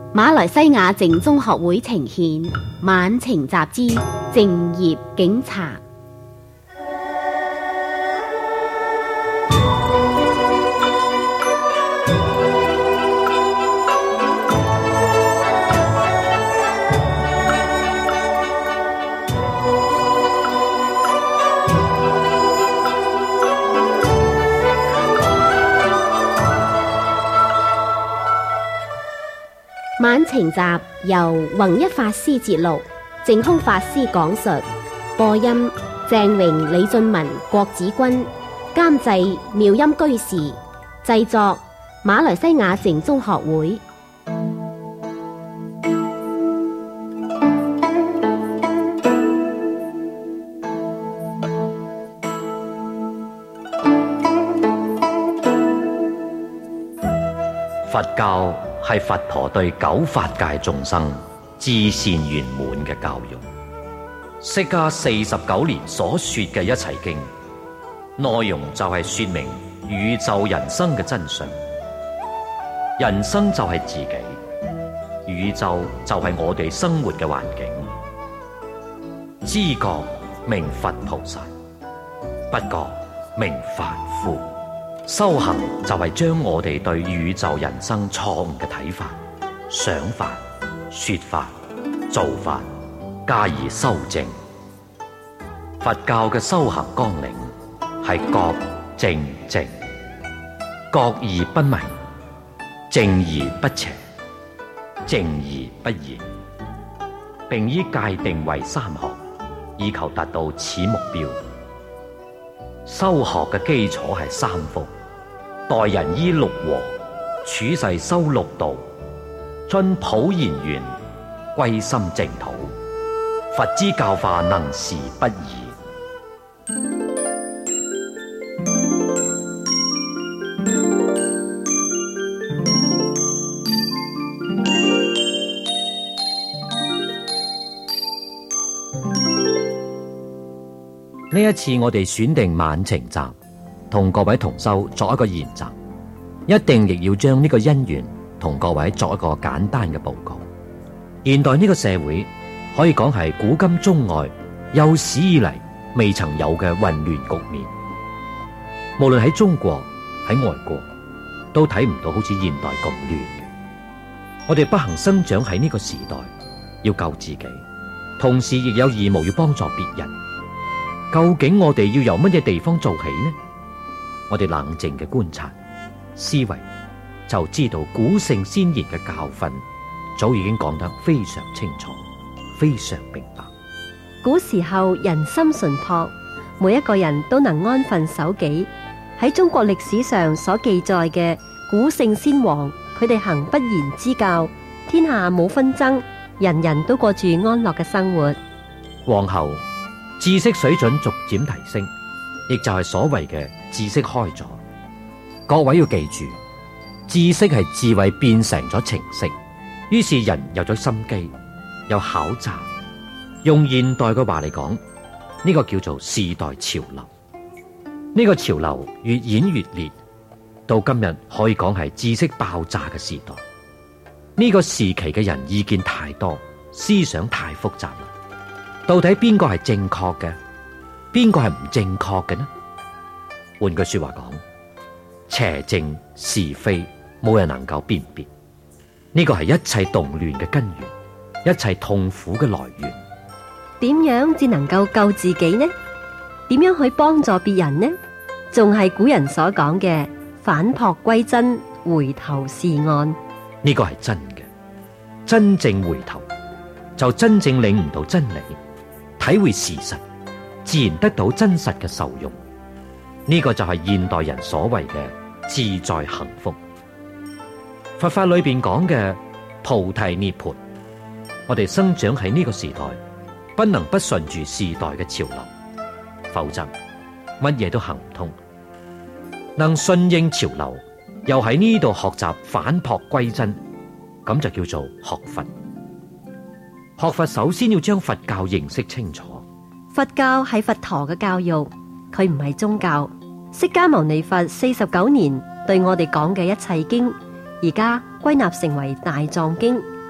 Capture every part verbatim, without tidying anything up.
馬來西亞靜宗學會呈獻《晚晴集》之靜業警察。晚晴集由弘一法師節錄，淨空法師講述，播音鄭榮、李俊文、郭子君，監製妙音居士，製作馬來西亞靜宗學會。 佛教係佛陀對九法界眾生至善圓滿嘅教育。釋迦四十九年所說嘅一切經，內容就係說明宇宙人生嘅真相。人生就係自己，宇宙就係我哋生活嘅環境。知覺名佛菩薩，不覺名凡夫。修行就係將我哋對宇宙人生錯誤嘅睇法、想法、說法、做法加以修正。佛教嘅修行綱領係覺正正，覺而不迷，正而不邪，正而不異，並以界定為三學，以求達到此目標。修學嘅基礎係三福。待人依六和，處世修六道，遵普賢願，歸心淨土。佛之教化能事不易。呢一次我哋選定晚晴集，同各位同修作一個研習，一定亦要將呢個因緣同各位作一個簡單嘅報告。現代呢個社會可以講係古今中外有史以嚟未曾有嘅混亂局面。無論喺中國喺外國，都睇唔到好似現代咁亂嘅。我哋不幸生長喺呢個時代，要救自己，同時亦有義務要幫助別人。究竟我哋要由乜嘢地方做起呢？我哋冷靜嘅觀察、思維，就知道古聖先賢嘅教訓早已經講得非常清楚、非常明白。 古時候人心純樸，每一個人都能安分守己。喺中國歷史上所記載嘅古聖先王，佢哋行不言之教，天下冇紛爭，人人都過住安樂嘅生活。 往後知識水準逐漸提升，亦就係所謂嘅知識開咗。各位要記住，知識係智慧變成咗程式，於是人有咗心機，有考察。用現代嘅話嚟講，呢個叫做時代潮流。呢個潮流越演越烈，到今日可以講係知識爆炸嘅時代。呢個時期嘅人意見太多，思想太複雜啦。到底邊個係正確嘅，邊個係唔正確嘅呢？換句說話講，邪正是非冇人能夠辨別。呢個係一切動亂嘅根源，一切痛苦嘅來源。 點樣至能夠救自己呢？點樣去幫助別人呢？仲係古人所講嘅返璞歸真，回頭是岸。 呢個係真嘅，真正回頭就真正領悟到真理，體會事實，自然得到真實嘅受用。呢個就係現代人所謂嘅自在幸福。佛法裏邊講嘅菩提涅槃，我哋生長喺呢個時代，不能不順住時代嘅潮流，否則乜嘢都行唔通。能順應潮流，又喺呢度學習返璞歸真，咁就叫做學佛。學佛首先要將佛教認識清楚。 佛教係佛陀嘅教育，佢唔係宗教。釋迦牟尼佛四十九年對我哋講嘅一切經，而家歸納成為大藏經，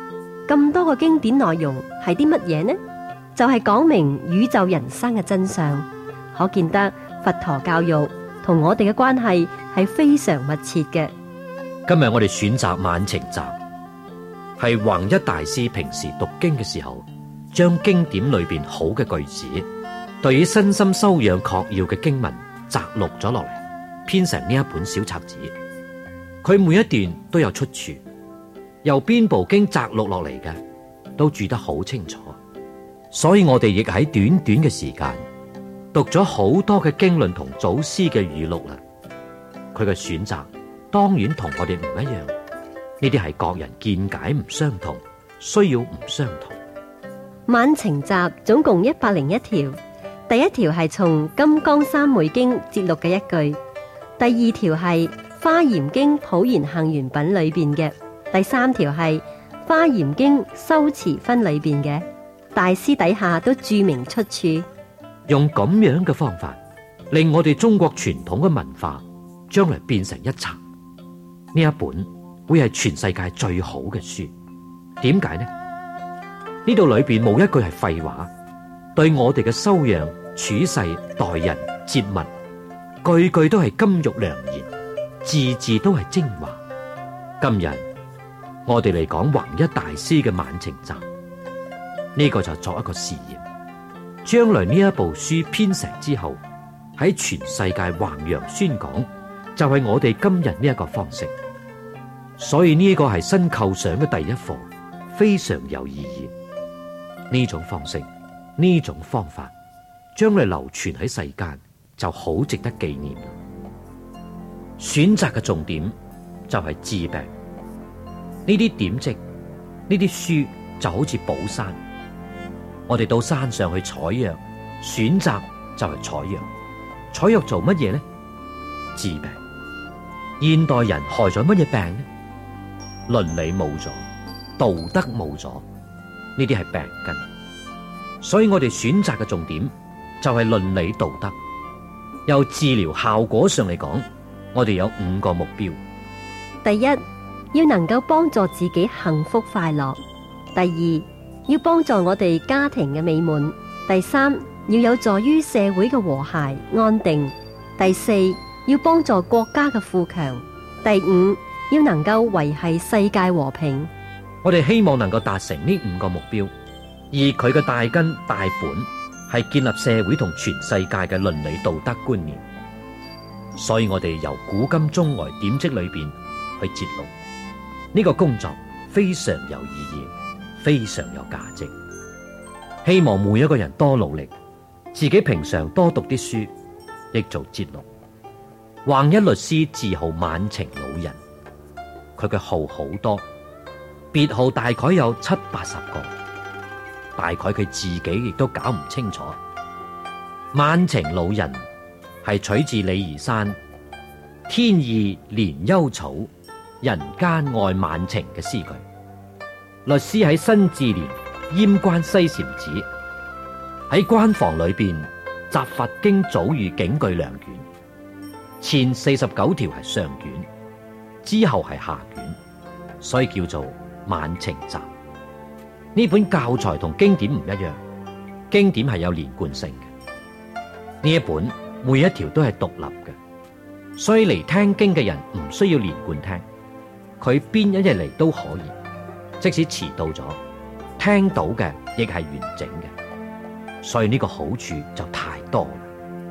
咁多個經典內容係啲乜嘢呢？就係講明宇宙人生嘅真相，可見得佛陀教育同我哋嘅關係係非常密切嘅。 今日我哋選擇晚晴集，係弘一大師平時讀經嘅時候，將經典裏邊好嘅句子，對於身心修養確要嘅經文摘錄咗落嚟，編成呢一本小冊子。佢每一段都有出處，由邊部經摘錄落嚟嘅，都注得好清楚。所以我哋亦喺短短嘅時間讀咗好多嘅經論同祖師嘅語錄啦。佢嘅選擇當然同我哋唔一樣，呢啲係各人見解唔相同，需要唔相同。 晚晴集總共一百零一條，第一條係從《金剛三昧經》節錄嘅一句，第二條係《華嚴經普賢行願品》裏邊嘅，第三條係《華嚴經修持分》裏邊嘅。大師底下都注明出處， 用咁樣嘅方法，令我哋中國傳統嘅文化將來變成一冊。呢一本會係全世界最好嘅書。點解呢？呢度裏邊冇一句係廢話，對我哋嘅修養、處世、待人、接物，句句都係金玉良言，字字都係精華。今日我哋嚟講弘一大師嘅晚晴集，呢個就作一個試驗。將來呢一部書編成之後，喺全世界弘揚宣講，就係我哋今日呢一個方式。所以呢個係新構想嘅第一課，非常有意義。呢種方式，呢種方法，將來流傳喺世間，就好值得紀念。選擇嘅重點就係治病。呢啲典籍，呢啲書就好似寶山。我哋到山上去採藥，選擇就係採藥。採藥做乜嘢呢？治病。現代人害咗乜嘢病呢？倫理冇咗，道德冇咗，呢啲係病根。所以我哋選擇嘅重點就係倫理道德。由治療效果上嚟講，我哋有五個目標。 第一，要能夠幫助自己幸福快樂；第二，要幫助我哋家庭嘅美滿；第三，要有助於社會嘅和諧安定；第四，要幫助國家嘅富強；第五，要能夠維繫世界和平。 我哋希望能夠達成呢五個目標，而佢嘅大根大本係建立社會同全世界嘅倫理道德觀念。所以我哋由古今中外典籍裏邊去節錄呢個工作，非常有意義，非常有價值。希望每一個人多努力，自己平常多讀啲書，亦做節錄。弘一律師自號晚晴老人，佢嘅號好多，別號大概有七八十個，大概佢自己亦都搞唔清楚。晚晴老人係取自李儀山天意憐幽草，人間愛晚晴嘅詩句。律師喺新治年閹關西禪寺，喺關房裏邊集佛經祖語警句兩卷，前四十九條係上卷，之後係下卷，所以叫做晚晴集。呢本教材同經典唔一樣，經典係有連貫性嘅，呢一本每一條都係獨立嘅，所以嚟聽經嘅人唔需要連貫聽，佢邊一日嚟都可以。即使遲到咗，聽到嘅亦係完整嘅，所以呢個好處就太多啦。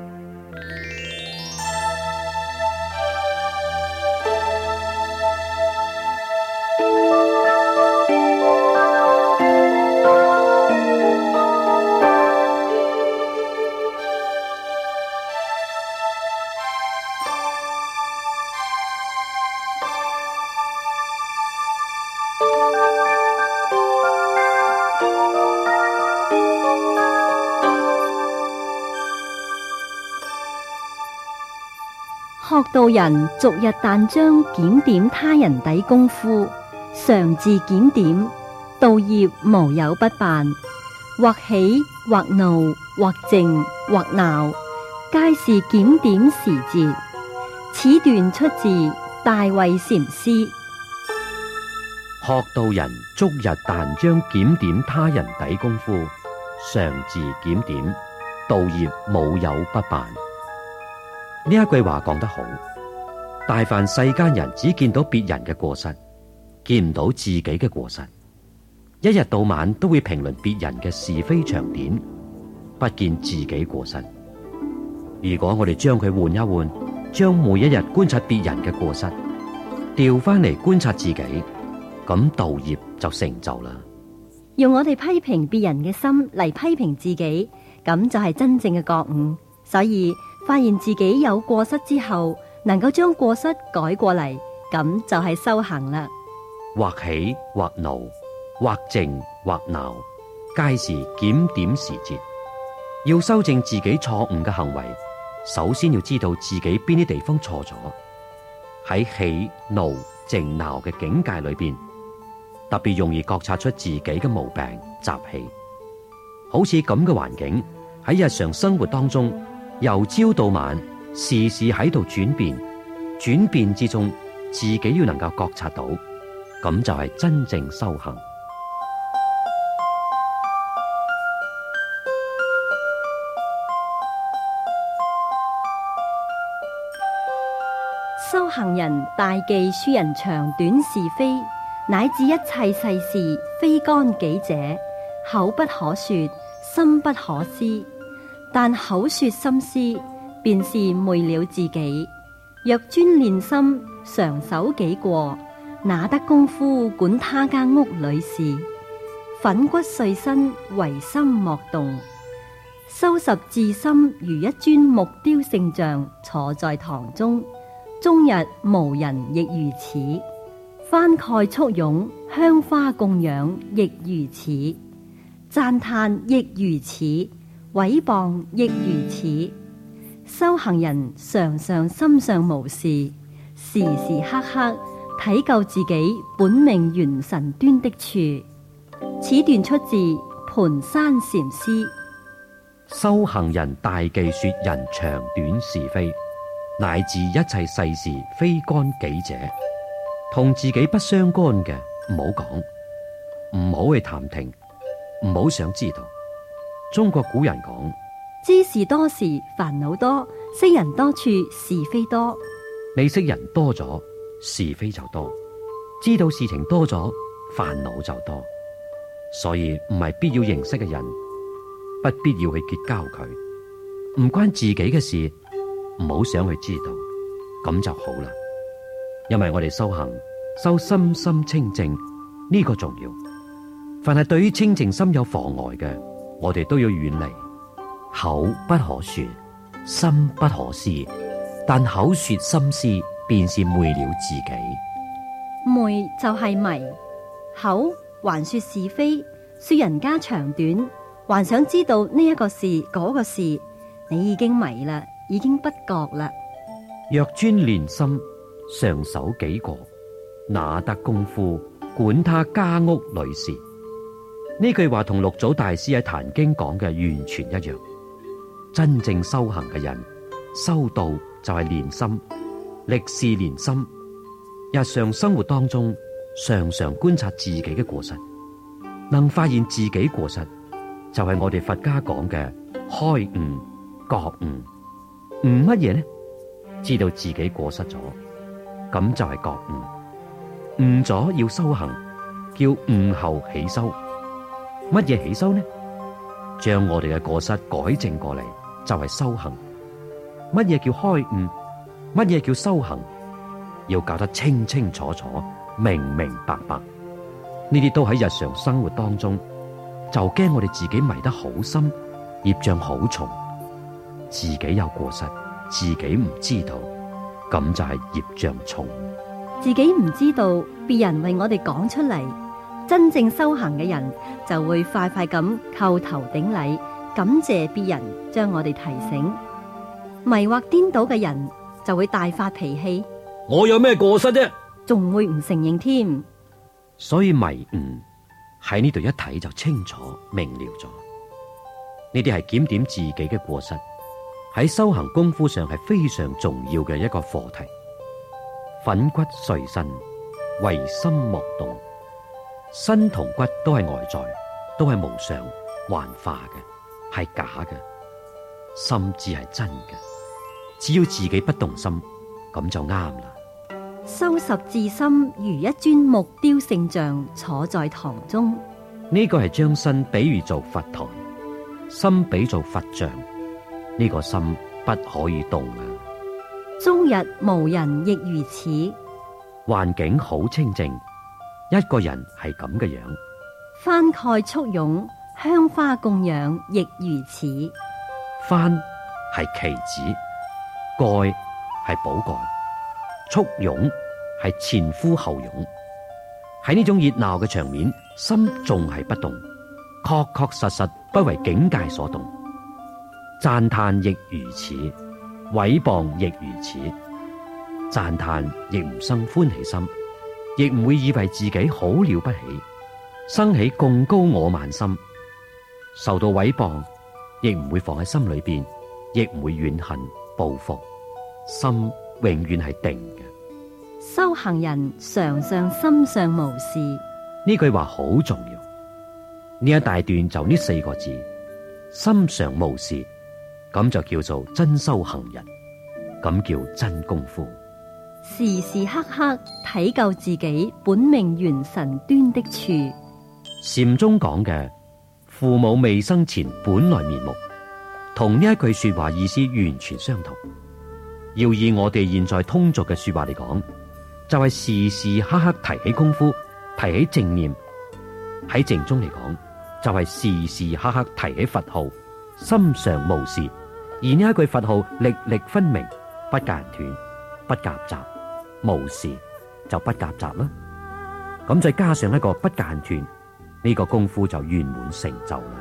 學道人逐日但將檢點他人底功夫，常自檢點，道業無有不辦，或喜或怒或靜或鬧，皆是檢點時節。此段出自大慧禪師。 學道人終日但將檢點他人底功夫，常自檢點，道業無有不辦。呢一句話講得好，大凡世間人只見到別人嘅過失，見唔到自己嘅過失，一日到晚都會評論別人嘅是非長短，不見自己過失。如果我哋將佢換一換，將每一日觀察別人嘅過失調翻嚟觀察自己，咁道業就成就啦。 用我哋批評別人嘅心嚟批評自己，咁就係真正嘅覺悟。所以發現自己有過失之後，能夠將過失改過嚟，咁就係修行啦。 或喜或怒，或靜或鬧，皆是檢點時節。要修正自己錯誤嘅行為，首先要知道自己邊啲地方錯咗。喺喜怒靜鬧嘅境界裏邊，特別容易覺察出自己嘅毛病習氣。好似咁嘅環境喺日常生活當中，由朝到晚，時時喺度轉變，轉變之中，自己要能夠覺察到，咁就係真正修行。 修行人大忌說人長短是非，乃至一切世事非干己者，口不可說，心不可思。但口說心思，便是昧了自己。若專練心，常守己過，哪得功夫管他家屋裏事？粉骨碎身，唯心莫動。收拾自心，如一尊木雕聖像坐在堂中，終日無人亦如此。翻蓋簇擁，香花供養亦如此。讚嘆亦如此。毀謗亦如此。修行人常常心上無事，時時刻刻睇究自己本命元神端的處。此段出自盤山禪師。 修行人大忌說人長短是非，乃至一切世事非干己者，同自己不相干嘅唔好講，唔好去探聽，唔好想知道。中國古人講： 知事多時煩惱多，識人多處是非多。 你識人多咗，是非就多；知道事情多咗，煩惱就多。所以唔係必要認識嘅人，不必要去結交佢。唔關自己嘅事，唔好想去知道，咁就好啦。因為我哋修行修心心清淨，呢個重要。凡係對於清淨心有妨礙嘅，我哋都要遠離。口不可說，心不可思，但口說心思，便是昧了自己。 昧就係迷，口還說是非，說人家長短，還想知道呢一個事嗰個事，你已經迷啦，已經不覺啦。 若專練心，常守己過，哪得功夫管他家屋裏事？呢句話同六祖大師喺《壇經》講嘅完全一樣。真正修行嘅人，修道就係練心，歷事練心。日常生活當中，常常觀察自己嘅過失，能發現自己過失，就係我哋佛家講嘅開悟、覺悟。悟乜嘢呢？知道自己過失咗，咁就係覺悟。悟咗要修行，叫悟後起修。乜嘢起修呢？將我哋嘅過失改正過嚟，就係修行。乜嘢叫開悟？乜嘢叫修行？要搞得清清楚楚、明明白白。呢啲都喺日常生活當中，就驚我哋自己迷得好深，業障好重，自己有過失，自己唔知道，咁就係業障重。 自己唔知道，別人為我哋講出嚟。真正修行嘅人就會快快咁叩頭頂禮，感謝別人將我哋提醒。迷惑顛倒嘅人就會大發脾氣。 我有咩過失啫？ 仲會唔承認添。 所以迷悟喺呢度一睇就清楚明了咗。呢啲係檢點自己嘅過失，喺修行功夫上係非常重要嘅一個課題。粉骨碎身，唯心莫動。 身同骨都係外在，都係無常幻化嘅，係假嘅。心至係真嘅，只要自己不動心，咁就啱啦。 收拾自心如一尊木雕聖像坐在堂中， 呢個係將身比喻做佛台，心比做佛像。呢個心不可以動啊！ 終日無人亦如此。 環境好清靜，一個人係咁嘅樣。 幡蓋簇擁，香花供養亦如此。 幡係旗子，蓋係寶蓋，簇擁係前呼後擁。喺呢種熱鬧嘅場面，心仲係不動，確確實實不為境界所動。讚嘆亦如此，毀謗亦如此。讚嘆亦唔生歡喜心，亦唔會以為自己好了不起，生起貢高我慢心。受到毀謗，亦唔會放喺心裏邊，亦唔會怨恨報復，心永遠係定嘅。 修行人常常心上無事， 呢句話好重要。呢一大段就呢四個字，心上無事，咁就叫做真修行人，咁叫真功夫。 時時刻刻睇究自己本命元神端的處。 禪宗講嘅父母未生前本來面目，同呢一句說話意思完全相同。要以我哋現在通俗嘅說話嚟講，就係時時刻刻提起功夫，提起正念。喺正宗嚟講，就係時時刻刻提起佛號，心上無事。而呢一句佛號歷歷分明，不間斷，不夾雜，無事就不夾雜啦。咁再加上一個不間斷，呢個功夫就圓滿成就啦。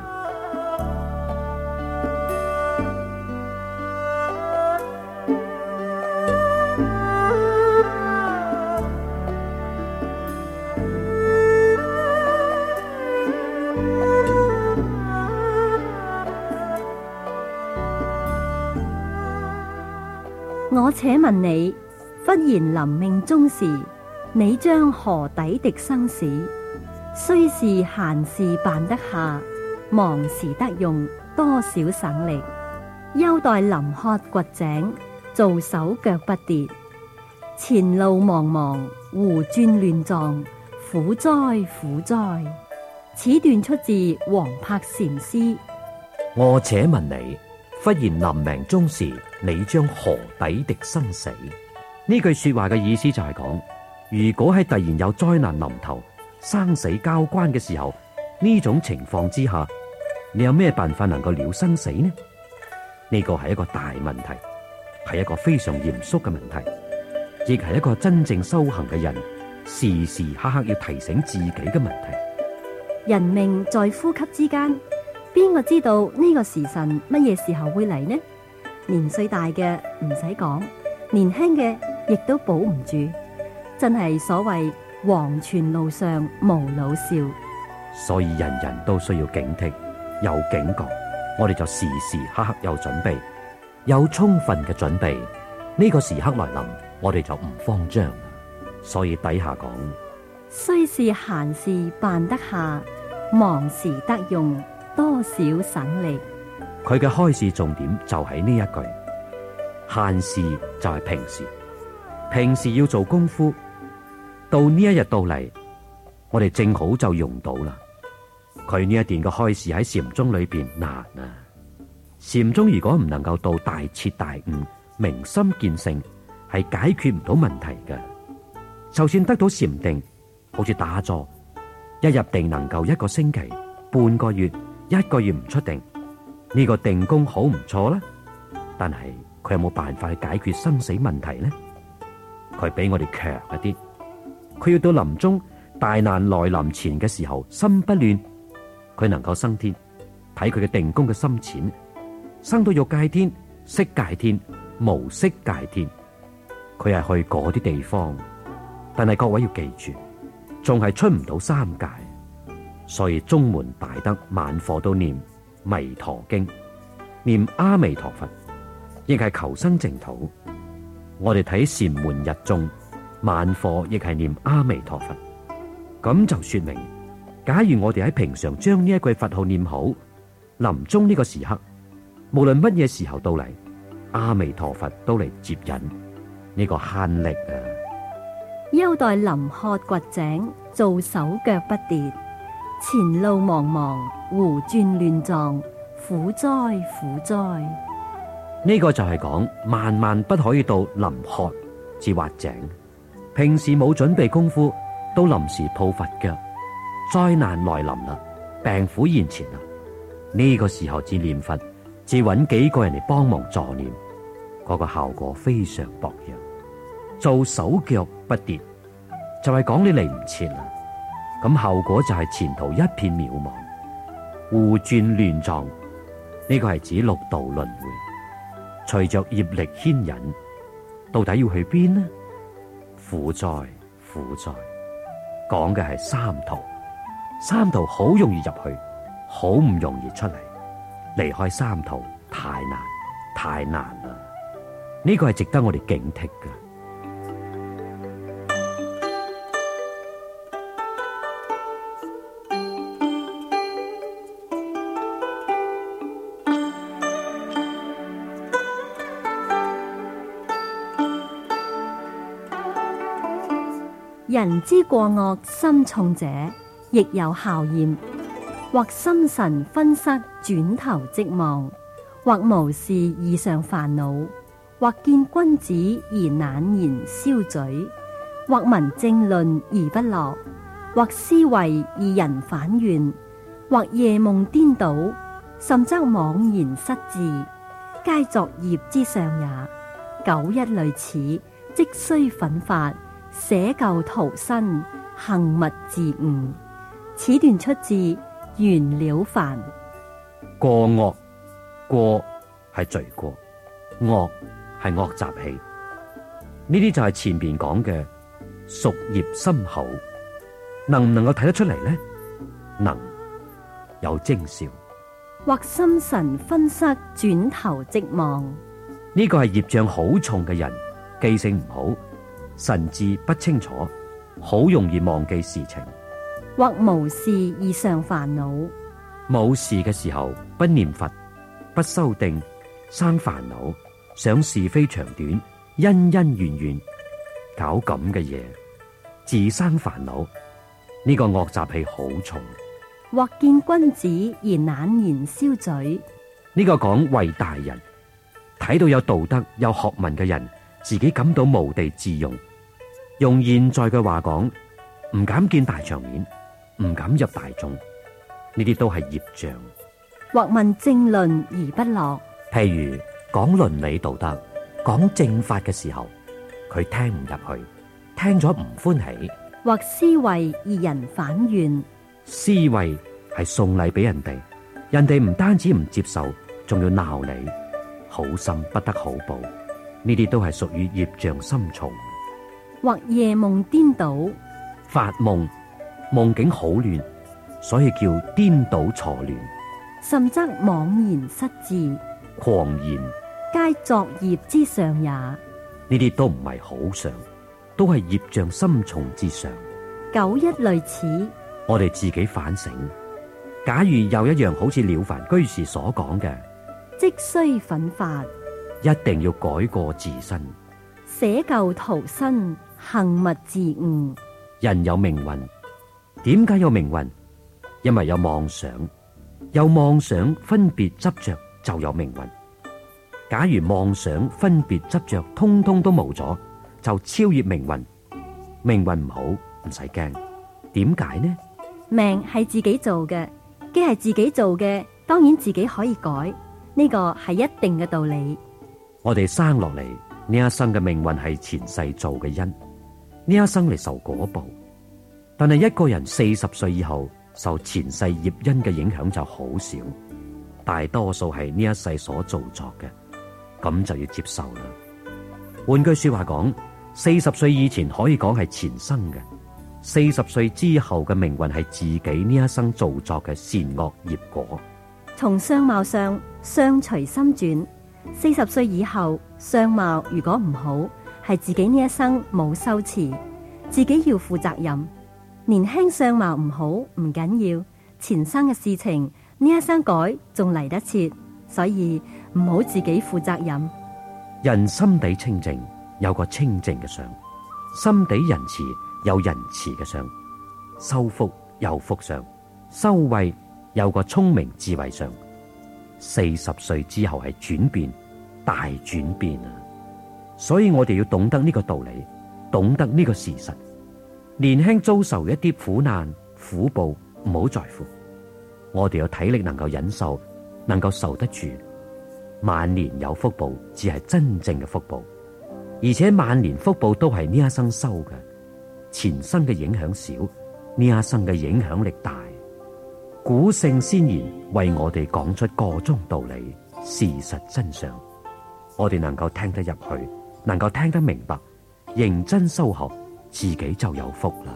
我且問你，忽然臨命終時，你將何抵敵生死？雖是閒事辦得下，忙時得用，多少省力。休待臨渴掘井，做手腳不跌。前路茫茫，胡轉亂撞，苦哉苦哉！此段出自黃柏禪師。 我且問你，忽然臨命終時，你將何抵敵生死？ 呢句說話嘅意思就係講，如果喺突然有災難臨頭，生死交關嘅時候，呢種情況之下，你有咩辦法能夠了生死呢？呢個係一個大問題，係一個非常嚴肅嘅問題，亦係一個真正修行嘅人時時刻刻要提醒自己嘅問題。 人命在呼吸之間，邊個知道呢個時辰乜嘢時候會嚟呢？年歲大嘅唔使講，年輕嘅亦都保唔住，真係所謂黃泉路上無老少。 所以人人都需要警惕，有警覺，我哋就時時刻刻有準備，有充分嘅準備，呢個時刻來臨，我哋就唔慌張。所以底下講， 雖是閒事辦得下，忙時得用，多少省力。 佢嘅開示重點就喺呢一句，閒事就係平時，平時要做功夫，到呢一日到嚟，我哋正好就用到啦。佢呢一段嘅開示喺禪宗裏邊難啊！禪宗如果唔能夠到大徹大悟、明心見性，係解決唔到問題嘅。就算得到禪定，好似打坐，一入定能夠一個星期、半個月、一個月唔出定，呢個定功好唔錯啦。但係佢有冇辦法去解決生死問題呢？佢比我哋強一啲，佢要到臨終大難來臨前嘅時候，心不亂，佢能夠升天。睇佢嘅定功嘅深淺，生到欲界天、色界天、無色界天，佢係去嗰啲地方。但係各位要記住，仲係出唔到三界。所以宗門大德晚課都念彌陀經，念阿彌陀佛，亦係求生淨土。我哋睇禪門日眾晚課亦係念阿彌陀佛，咁就說明假如我哋喺平常將呢一句佛號念好，臨終呢個時刻，無論乜嘢時候到嚟，阿彌陀佛都嚟接引，呢、這個慳力啊！ 優待臨渴掘井，做手腳不跌。前路茫茫，胡轉亂撞，苦哉苦哉！ 呢個就係講萬萬不可以到臨渴至挖井，平時冇準備功夫，到臨時抱佛腳，災難來臨啦，病苦現前啦，呢、這個時候至念佛，至揾幾個人嚟幫忙助念，嗰、那個效果非常薄弱。做手腳不跌，就係、是、講你嚟唔切啦。咁後果就係前途一片渺茫，胡轉亂撞。呢、這個係指六道輪迴，隨着業力牽引，到底要去邊呢？苦哉苦哉！講嘅係三途，三途好容易入去，好唔容易出嚟。離開三途太難，太難啦！呢、這個係值得我哋警惕嘅。 人之過惡深重者，亦有效驗。或心神分塞，轉頭即忘；或無事異常煩惱；或見君子而懶然消嘴；或聞正論而不樂；或思維而人反怨；或夜夢顛倒，甚則妄言失志，皆作業之上也。久一類此，即須奮發，捨舊圖新，行密自悟。此段出自《袁了凡》。 過惡，過係罪過，惡係惡習氣，呢啲就係前邊講嘅屬業深厚，能唔能夠睇得出嚟呢？能，有徵兆。 或心神分塞，轉頭即忘。 呢個係業障好重嘅人，記性唔好，神志不清楚，好容易忘記事情。 或無事而常煩惱， 冇事嘅時候不念佛，不修定，生煩惱，想是非長短，恩恩怨怨，搞咁嘅嘢，自生煩惱。呢、這個惡習氣好重。 或見君子而懶然消嘴， 呢、這個講為大人，睇到有道德有學問嘅人，自己感到無地自容，用現在嘅話講，唔敢見大場面，唔敢入大眾，呢啲都係業障。 或問正論而不樂， 譬如講倫理道德、講正法嘅時候，佢聽唔入去，聽咗唔歡喜。 或思維而人反怨， 思維係送禮俾人哋，人哋唔單止唔接受，仲要鬧你，好心不得好報，呢啲都係屬於業障深重。 或夜夢顛倒， 發夢夢境好亂，所以叫顛倒錯亂。 甚則妄言失志， 狂言， 皆作業之上也。 呢啲都唔係好常，都係業障深重之上。 久一類此， 我哋自己反省，假如有一樣好似了凡居士所講嘅， 即須奮發， 一定要改過自身， 捨舊圖新，行密自悟。 人有命運，點解有命運？因為有妄想，有妄想分別執着就有命運。假如妄想分別執着通通都冇咗，就超越命運。命運唔好唔使驚，點解呢？ 命係自己做嘅，既係自己做嘅，當然自己可以改，呢個係一定嘅道理。 我哋生落嚟呢一生嘅命運係前世做嘅因，呢一生嚟受果報。但係一個人四十歲以後受前世業因嘅影響就好少，大多數係呢一世所造作嘅，咁就要接受啦。換句說話講，四十歲以前可以講係前生嘅，四十歲之後嘅命運係自己呢一生造作嘅善惡業果。 從相貌上，相隨心轉。四十歲以後，相貌如果唔好，係自己呢一生冇修持，自己要負責任。 年輕相貌唔好唔緊要，前生嘅事情呢一生改仲嚟得切，所以唔好自己負責任。 人心地清淨，有個清淨嘅相；心地仁慈，有仁慈嘅相；修福有福相；修慧有個聰明智慧相。四十歲之後係轉變，大轉變啊！所以我哋要懂得呢個道理，懂得呢個事實。年輕遭受一啲苦難苦報，唔好在乎。我哋有體力能夠忍受，能夠受得住。晚年有福報，只係真正嘅福報，而且晚年福報都係呢一生收嘅，前生嘅影響少，呢一生嘅影響力大。古聖先賢為我哋講出個中道理，事實真相，我哋能夠聽得入去，能夠聽得明白，認真修學，自己就有福啦。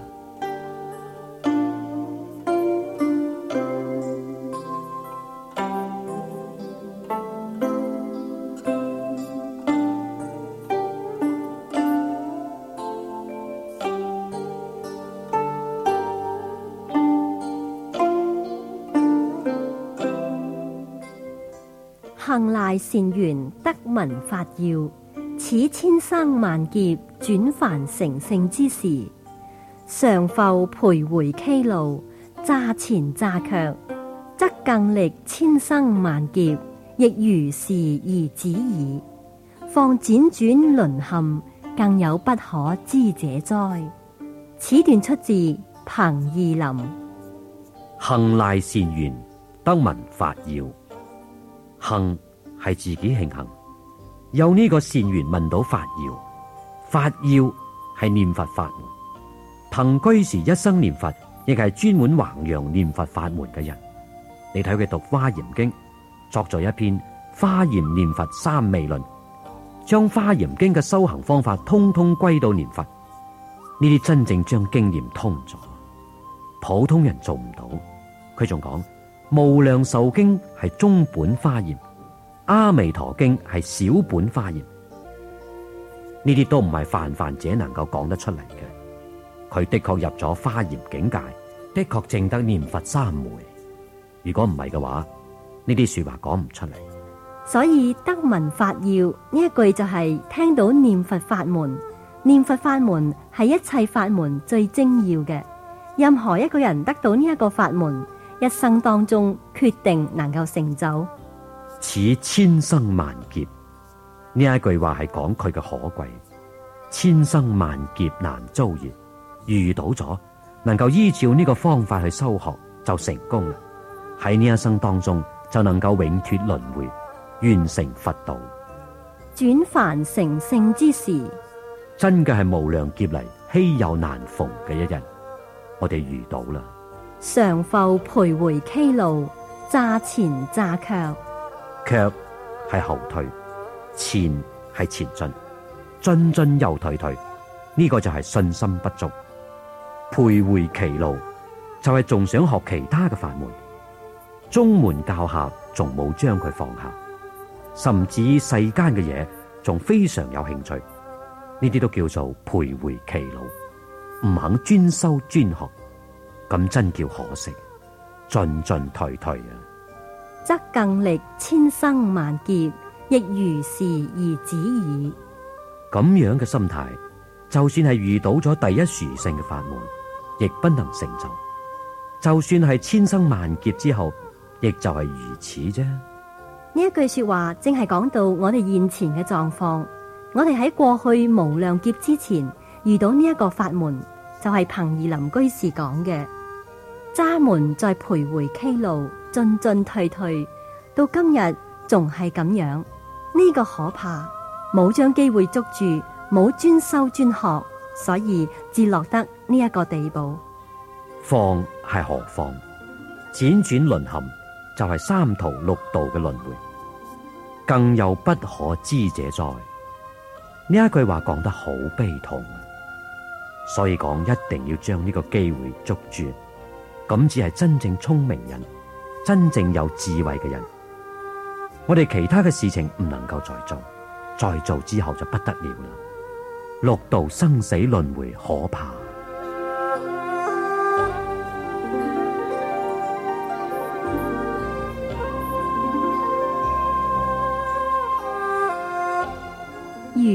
幸賴善緣得聞法要，此千生萬劫轉凡成聖之時，常復徘徊歧路，乍前乍卻，則更歷千生萬劫，亦如是而止矣。況輾轉淪陷，更有不可知者哉。此段出自彭義林。 幸賴善緣得聞法要，幸係自己慶幸，有呢個善緣聞到法要。法要係念佛法門，憑居士一生念佛，亦係專門弘揚念佛法門嘅人。你睇佢讀《華嚴經》，作咗一篇《華嚴念佛三昧論》，將《華嚴經》嘅修行方法通通歸到念佛。呢啲真正將經念通咗，普通人做唔到。佢仲講無量壽經係中本華嚴，阿彌陀經係小本華嚴。呢啲都唔係凡凡者能夠講得出嚟嘅。佢的確入咗華嚴境界，的確證得念佛三昧。如果唔係嘅話，呢啲說話講唔出嚟。 所以得聞法要呢一句就係聽到念佛法門，念佛法門係一切法門最精要嘅。任何一個人得到呢一個法門，一生當中決定能夠成就。 此千生萬劫，呢一句話係講佢嘅可貴。千生萬劫難遭遇，遇到咗能夠依照呢個方法去修學就成功啦。喺呢一生當中就能夠永脫輪迴，完成佛道。 轉凡成聖之時， 真嘅係無量劫嚟稀有難逢嘅一日，我哋遇到啦。 常復徘徊歧路，乍前乍卻。 卻係後退，前係前進，進進又退退，呢、這個就係信心不足。徘徊歧路就係仲想學其他嘅法門，宗門教下仲冇將佢放下，甚至世間嘅嘢仲非常有興趣，呢啲都叫做徘徊歧路，唔肯專修專學，咁真叫可惜，進進退退啊！ 則更歷千生萬劫，亦如是而止矣。 咁樣嘅心態，就算係遇到咗第一殊勝嘅法門，亦不能成就。就算係千生萬劫之後，亦就係如此啫。 呢一句說話正係講到我哋現前嘅狀況。我哋喺過去無量劫之前遇到呢一個法門，就係彭義林居士講嘅。渣門在徘徊歧路，進進退退，到今日仲係咁樣，呢、這個可怕。冇將機會捉住，冇專修專學，所以至落得呢一個地步。 況係何況？輾轉淪陷就係三途六道嘅輪迴，更有不可知者哉。呢一句話講得好悲痛，所以講一定要將呢個機會捉住。咁只係真正聰明人，真正有智慧嘅人。我哋其他嘅事情唔能夠再做，再做之後就不得了啦。六道生死輪迴可怕。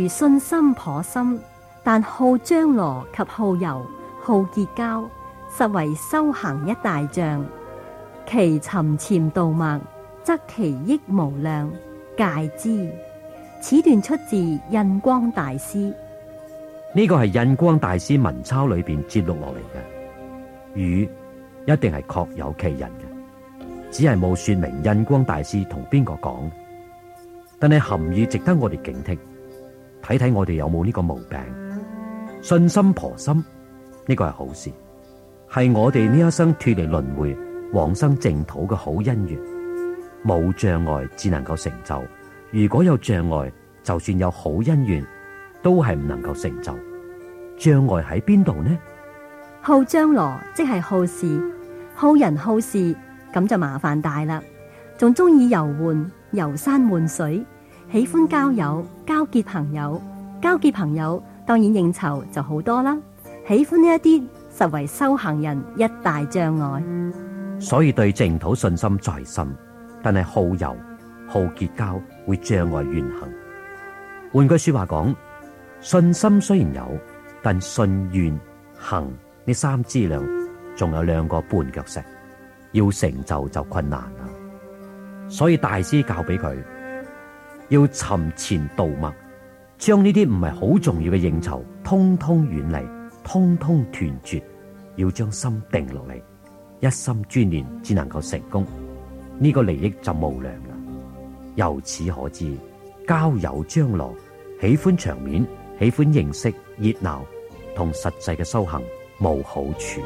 如信心頗深，但好張羅及好柔、好結交，實為修行一大障。其沉潛道脈，則其益無量，戒之。此段出自印光大師。 呢個係印光大師文鈔裏邊節錄落嚟嘅語，一定係確有其人嘅，只係冇說明印光大師同邊個講。但係含義值得我哋警惕，睇睇我哋有冇呢個毛病。信心頗深，呢個係好事，係我哋呢一生脫離輪迴、往生淨土嘅好因緣。冇障礙只能夠成就，如果有障礙，就算有好因緣，都係唔能夠成就。障礙喺邊度呢？ 好張羅即係好事，好人好事，咁就麻煩大啦。仲中意遊玩、遊山玩水，喜歡交友、交結朋友。交結朋友當然應酬就好多啦。喜歡呢一啲，實為修行人一大障礙。 所以對淨土信心在心，但係好遊、好結交會障礙願行。換句說話講，信心雖然有，但信願行呢三資糧仲有兩個絆腳石，要成就就困難啦。所以大師教俾佢要沉潛道脈，將呢啲唔係好重要嘅應酬通通遠離，通通斷絕，要將心定落嚟，一心專念，只能夠成功。呢、這個利益就無量啦。由此可知，交友張羅，喜歡場面，喜歡認識熱鬧，同實際嘅修行冇好處。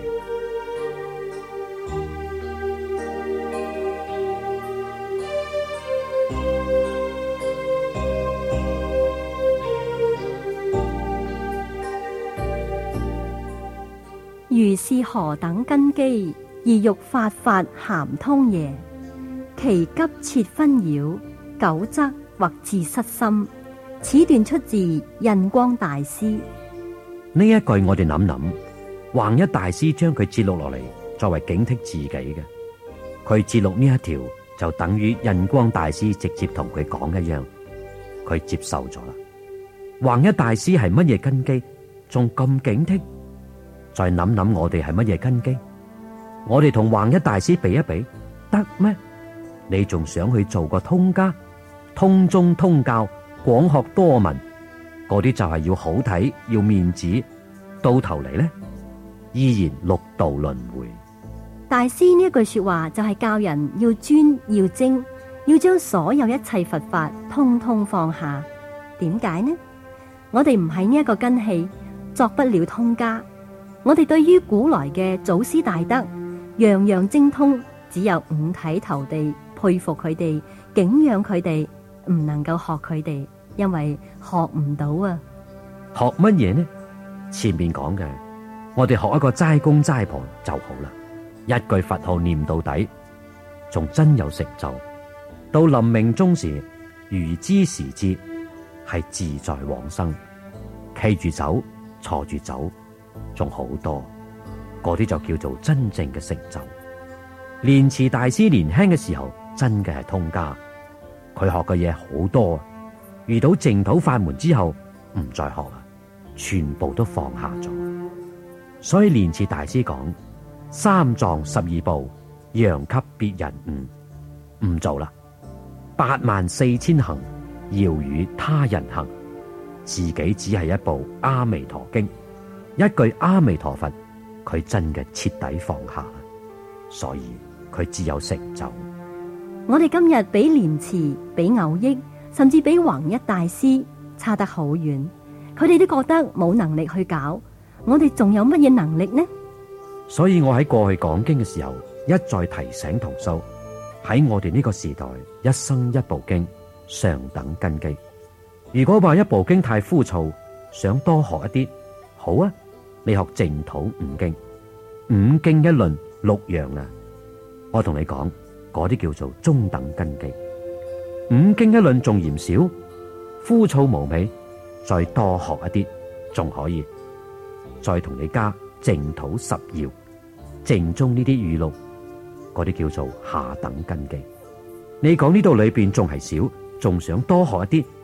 如是何等根基，而欲發法咸通耶？其急切紛擾，久則或自失心。此段出自印光大師。 呢一句我哋諗諗，弘一大師將佢節錄落嚟，作為警惕自己嘅。佢節錄呢一條就等於印光大師直接同佢講一樣，佢接受咗啦。弘一大師係乜嘢根基，仲咁警惕？再諗諗我哋係乜嘢根基？我哋同弘一大師比一比，得咩？你仲想去做個通家，通宗通教，廣學多聞，嗰啲就係要好睇，要面子，到頭嚟呢，依然六道輪迴。 大師呢一句說話就係教人要專要精，要將所有一切佛法通通放下。點解呢？我哋唔係呢一個根器，作不了通家。我哋對於古來嘅祖師大德，樣樣精通，只有五體投地，佩服佢哋，敬仰佢哋，唔能夠學佢哋，因為學唔到啊。 學乜嘢呢？前面講嘅，我哋學一個齋公齋婆就好啦，一句佛號念到底，仲真有成就。到臨命終時，如知時至，係自在往生。企住走，坐住走，仲好多，嗰啲就叫做真正嘅成就。蓮池大師年輕嘅時候，真嘅係通家，佢學嘅嘢好多，遇到淨土法門之後，唔再學啦，全部都放下咗。所以蓮池大師講：三藏十二部，讓給別人悟，唔做啦。八萬四千行，要與他人行，自己只係一部阿彌陀經，一句阿彌陀佛，佢真嘅徹底放下，所以佢只有成就。 我哋今日比蓮池、比藕益，甚至比弘一大師差得好遠，佢哋都覺得冇能力去搞，我哋仲有乜嘢能力呢？ 所以我喺過去講經嘅時候，一再提醒同修，喺我哋呢個時代，一生一部經，上等根基。如果話一部經太枯燥，想多學一啲，好啊，你學淨土五經，五經一論六樣啊。我同你講，嗰啲叫做中等根基。五經一論仲嫌少，枯燥無味，再多學一啲，仲可以。再同你加淨土十要、淨宗呢啲語錄，嗰啲叫做下等根基。你講呢度裏邊仲係少，仲想多學一啲，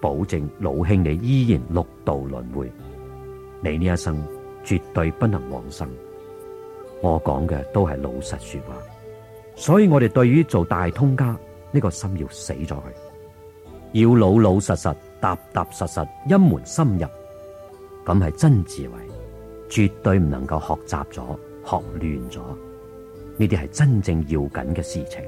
保證老兄你依然六道輪迴，你呢一生絕對不能往生。我講嘅都係老實說話，所以我哋對於做大通家呢個心要死咗佢，要老老實實、踏踏實實，一門深入，咁係真智慧，絕對唔能夠學雜咗、學亂咗，呢啲係真正要緊嘅事情。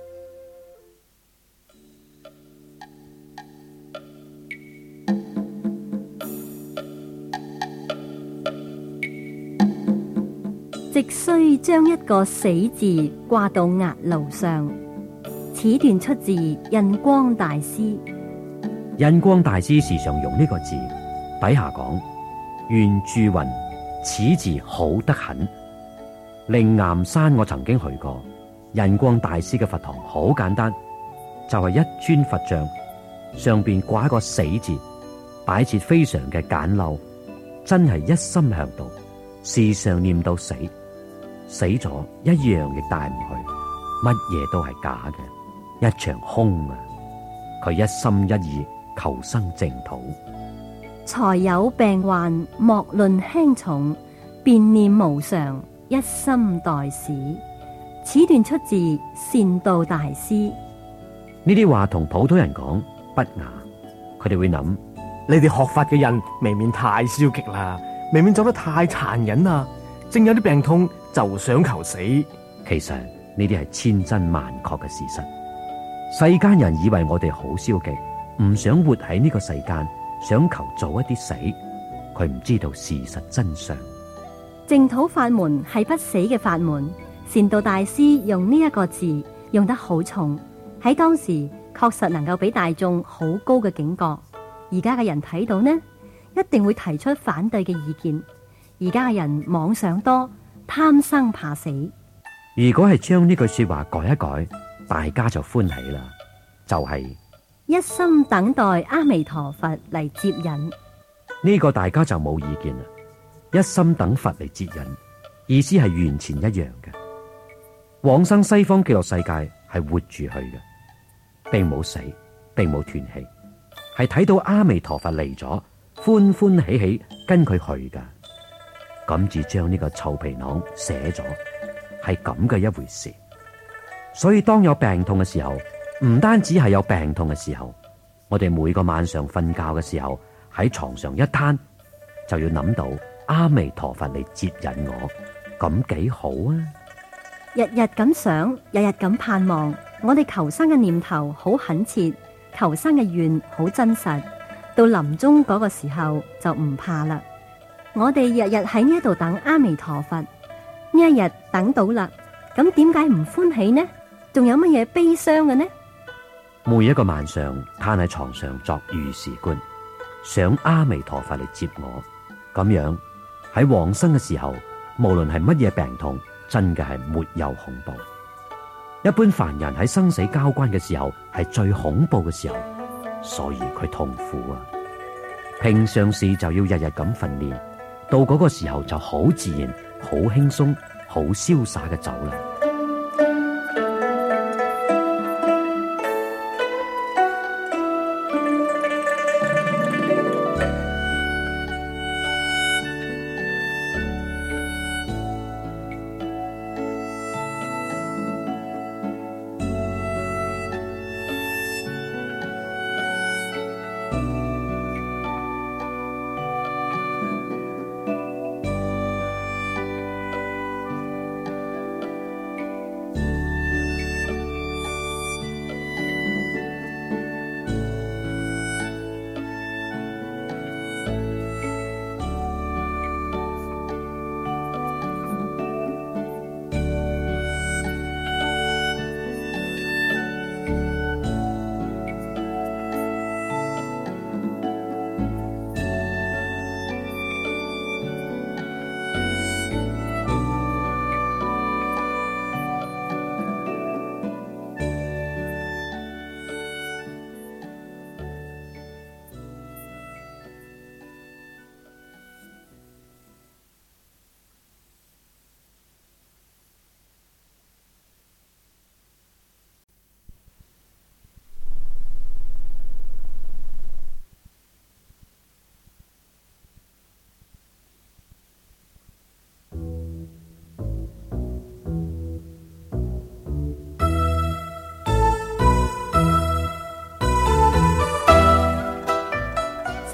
直須將一個死字掛到額顱上。此段出自印光大師。 印光大師時常用呢個字，底下講願注云，此字好得很。靈岩山我曾經去過，印光大師嘅佛堂好簡單，就係、是、一尊佛像，上邊掛一個死字，擺設非常嘅簡陋，真係一心向道，時常念到死，死咗一樣亦帶唔去，乜嘢都係假嘅，一場空啊！佢一心一意求生淨土， 才有病患莫論輕重，便念無常，一心待死。此段出自善導大師。 呢啲話同普通人講不雅，佢哋會諗： 你哋學法嘅人未免太消極啦，未免走得太殘忍啦，正有啲病痛就想求死。 其實呢啲係千真萬確嘅事實。世間人以為我哋好消極，唔想活喺呢個世間，想求早一啲死。佢唔知道事實真相。 淨土法門係不死嘅法門，善導大師用呢一個字用得好重，喺當時確實能夠俾大眾好高嘅警覺。而家嘅人睇到呢，一定會提出反對嘅意見。而家嘅人妄想多，貪生怕死。 如果係將呢句說話改一改，大家就歡喜啦。就係、是、 一心等待阿彌陀佛嚟接引， 呢個大家就冇意見啦。一心等佛嚟接引，意思係完全一樣嘅。往生西方極樂世界係活住去嘅，並冇死，並冇斷氣，係睇到阿彌陀佛嚟咗，歡歡喜喜跟佢去噶。咁至將呢個臭皮囊寫咗，係咁嘅一回事。所以當有病痛嘅時候，唔單止係有病痛嘅時候，我哋每個晚上瞓覺嘅時候，喺床上一攤，就要諗到阿彌陀佛嚟接引我，咁幾好啊！ 日日咁想，日日咁盼望，我哋求生嘅念頭好懇切，求生嘅願好真實，到臨終嗰個時候就唔怕啦。我哋日日喺呢一度等阿彌陀佛，呢一日等到啦，咁點解唔歡喜呢？仲有乜嘢悲傷嘅呢？ 每一個晚上攤喺床上作如是觀，想阿彌陀佛嚟接我，咁樣喺往生嘅時候，無論係乜嘢病痛，真嘅係沒有恐怖。一般凡人喺生死交關嘅時候，係最恐怖嘅時候，所以佢痛苦啊。平常時就要日日咁訓練，到嗰個時候就好自然、好輕鬆、好瀟灑嘅走啦。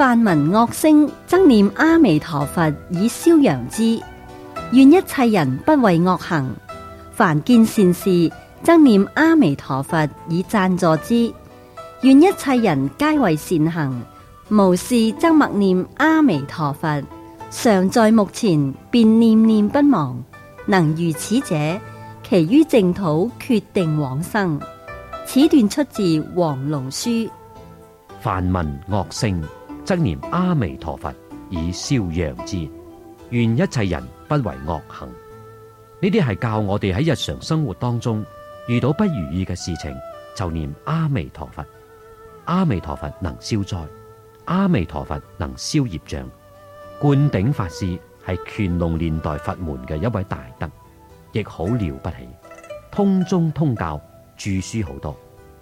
梵文樂聲，則念阿彌陀佛以消揚之。願一切人不為惡行，凡見善事，則念阿彌陀佛以讚助之。願一切人皆為善行，無事則默念阿彌陀佛，常在目前，便念念不忘。能如此者，其於淨土決定往生。此段出自《黃龍書》。 梵文惡聲，則念阿彌陀佛以消揚之。願一切人不為惡行。呢啲係教我哋喺日常生活當中遇到不如意嘅事情，就念阿彌陀佛。阿彌陀佛能消災，阿彌陀佛能消業障。灌頂法師係乾隆年代佛門嘅一位大德，亦好了不起，通宗通教，著書好多。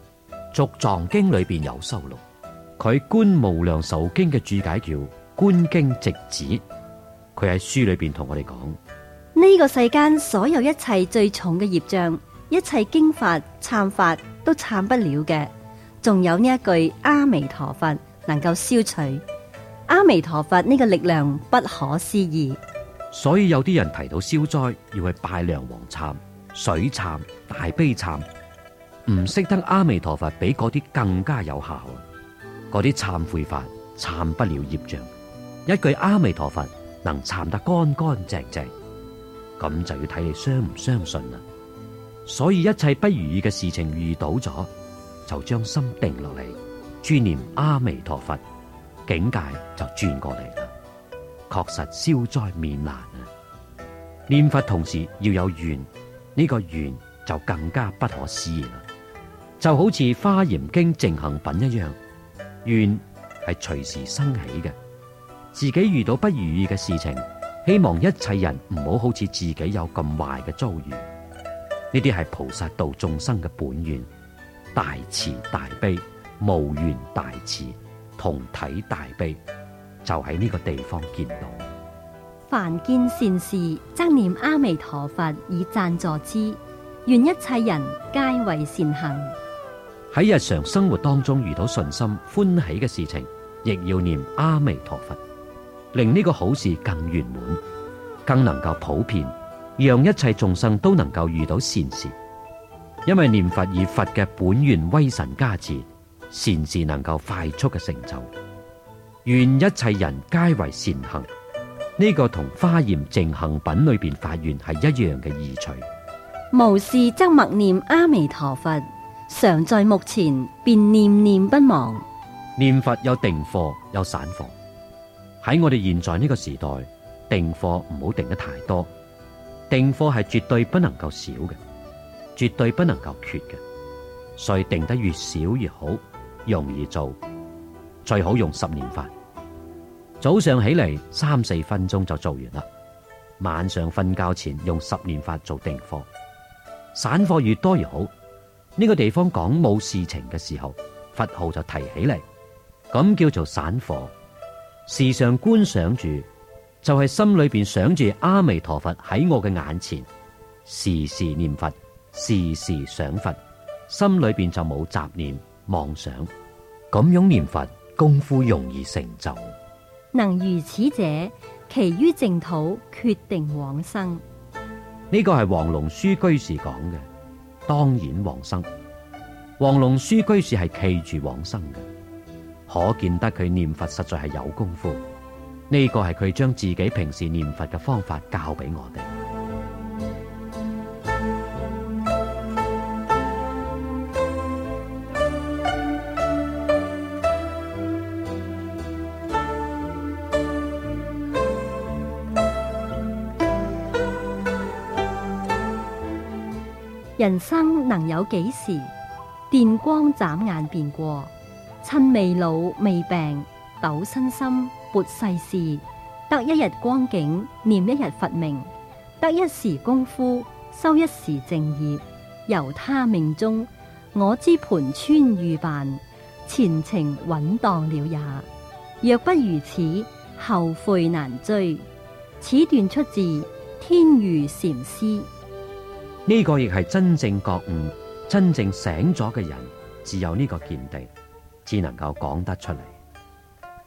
《續藏經》裏邊有收錄， 佢《觀無量壽經》嘅注解叫《觀經直旨》，佢喺書裏邊同我哋講： 呢個世間所有一切最重嘅業障，一切經法、懺法都懺不了嘅，仲有呢一句阿彌陀佛能夠消除。阿彌陀佛呢個力量不可思議。 所以有啲人提到消災，要去拜梁王懺、水懺、大悲懺，唔識得阿彌陀佛比嗰啲更加有效。嗰啲懺悔法懺不了業障，一句阿彌陀佛能懺得乾乾淨淨，咁就要睇你相唔相信啦。所以一切不如意嘅事情遇到咗，就將心定落嚟，專念阿彌陀佛，境界就轉過嚟啦。確實消災免難啊！念佛同時要有願，呢個願就更加不可思議啦。就好似《華嚴經淨行品》一樣，願係隨時生起嘅。自己遇到不如意嘅事情，希望一切人唔好好似自己有咁壞嘅遭遇。呢啲係菩薩度眾生嘅本願，大慈大悲，無緣大慈，同體大悲，就喺呢個地方見到。 凡見善事，則念阿彌陀佛以讚助之。願一切人皆為善行。 喺日常生活當中遇到順心歡喜嘅事情，亦要念阿彌陀佛，令呢個好事更圓滿，更能夠普遍，讓一切眾生都能夠遇到善事。因為念佛以佛嘅本願威神加持，善事能夠快速嘅成就。願一切人皆為善行，呢、這個同《華嚴淨行品》裏邊發願係一樣嘅意趣。 無事則默念阿彌陀佛，常在目前，便念念不忘。 念佛有定課有散課，喺我哋現在呢個時代，定課唔好定得太多，定課係絕對不能夠少嘅，絕對不能夠缺嘅，所以定得越少越好，容易做。最好用十年法，早上起嚟三四分鐘就做完啦，晚上瞓覺前用十年法做定課。散課越多越好。呢個地方講冇事情嘅時候，佛號就提起嚟，咁叫做散課。時常觀想住，就係心裏邊想住阿彌陀佛喺我嘅眼前，時時念佛，時時想佛，心裏邊就冇雜念妄想， 咁樣念佛功夫容易成就。 能如此者，其於淨土決定往生。 呢個係黃龍書居士講嘅，當然往生。黃龍書居士係企住往生嘅，可見得佢念佛實在係有功夫。呢個係佢將自己平時念佛嘅方法教俾我哋。 人生能有幾時？電光眨眼便過。趁未老未病，抖身心撥世事。得一日光景，念一日佛名；得一時功夫，修一時正業。由他命中，我知盤川預辦，前程穩當了也。若不如此，後悔難追。此段出自《天瑜禪師》。 呢個亦係真正覺悟、真正醒咗嘅人，只有呢個見地，只能夠講得出嚟。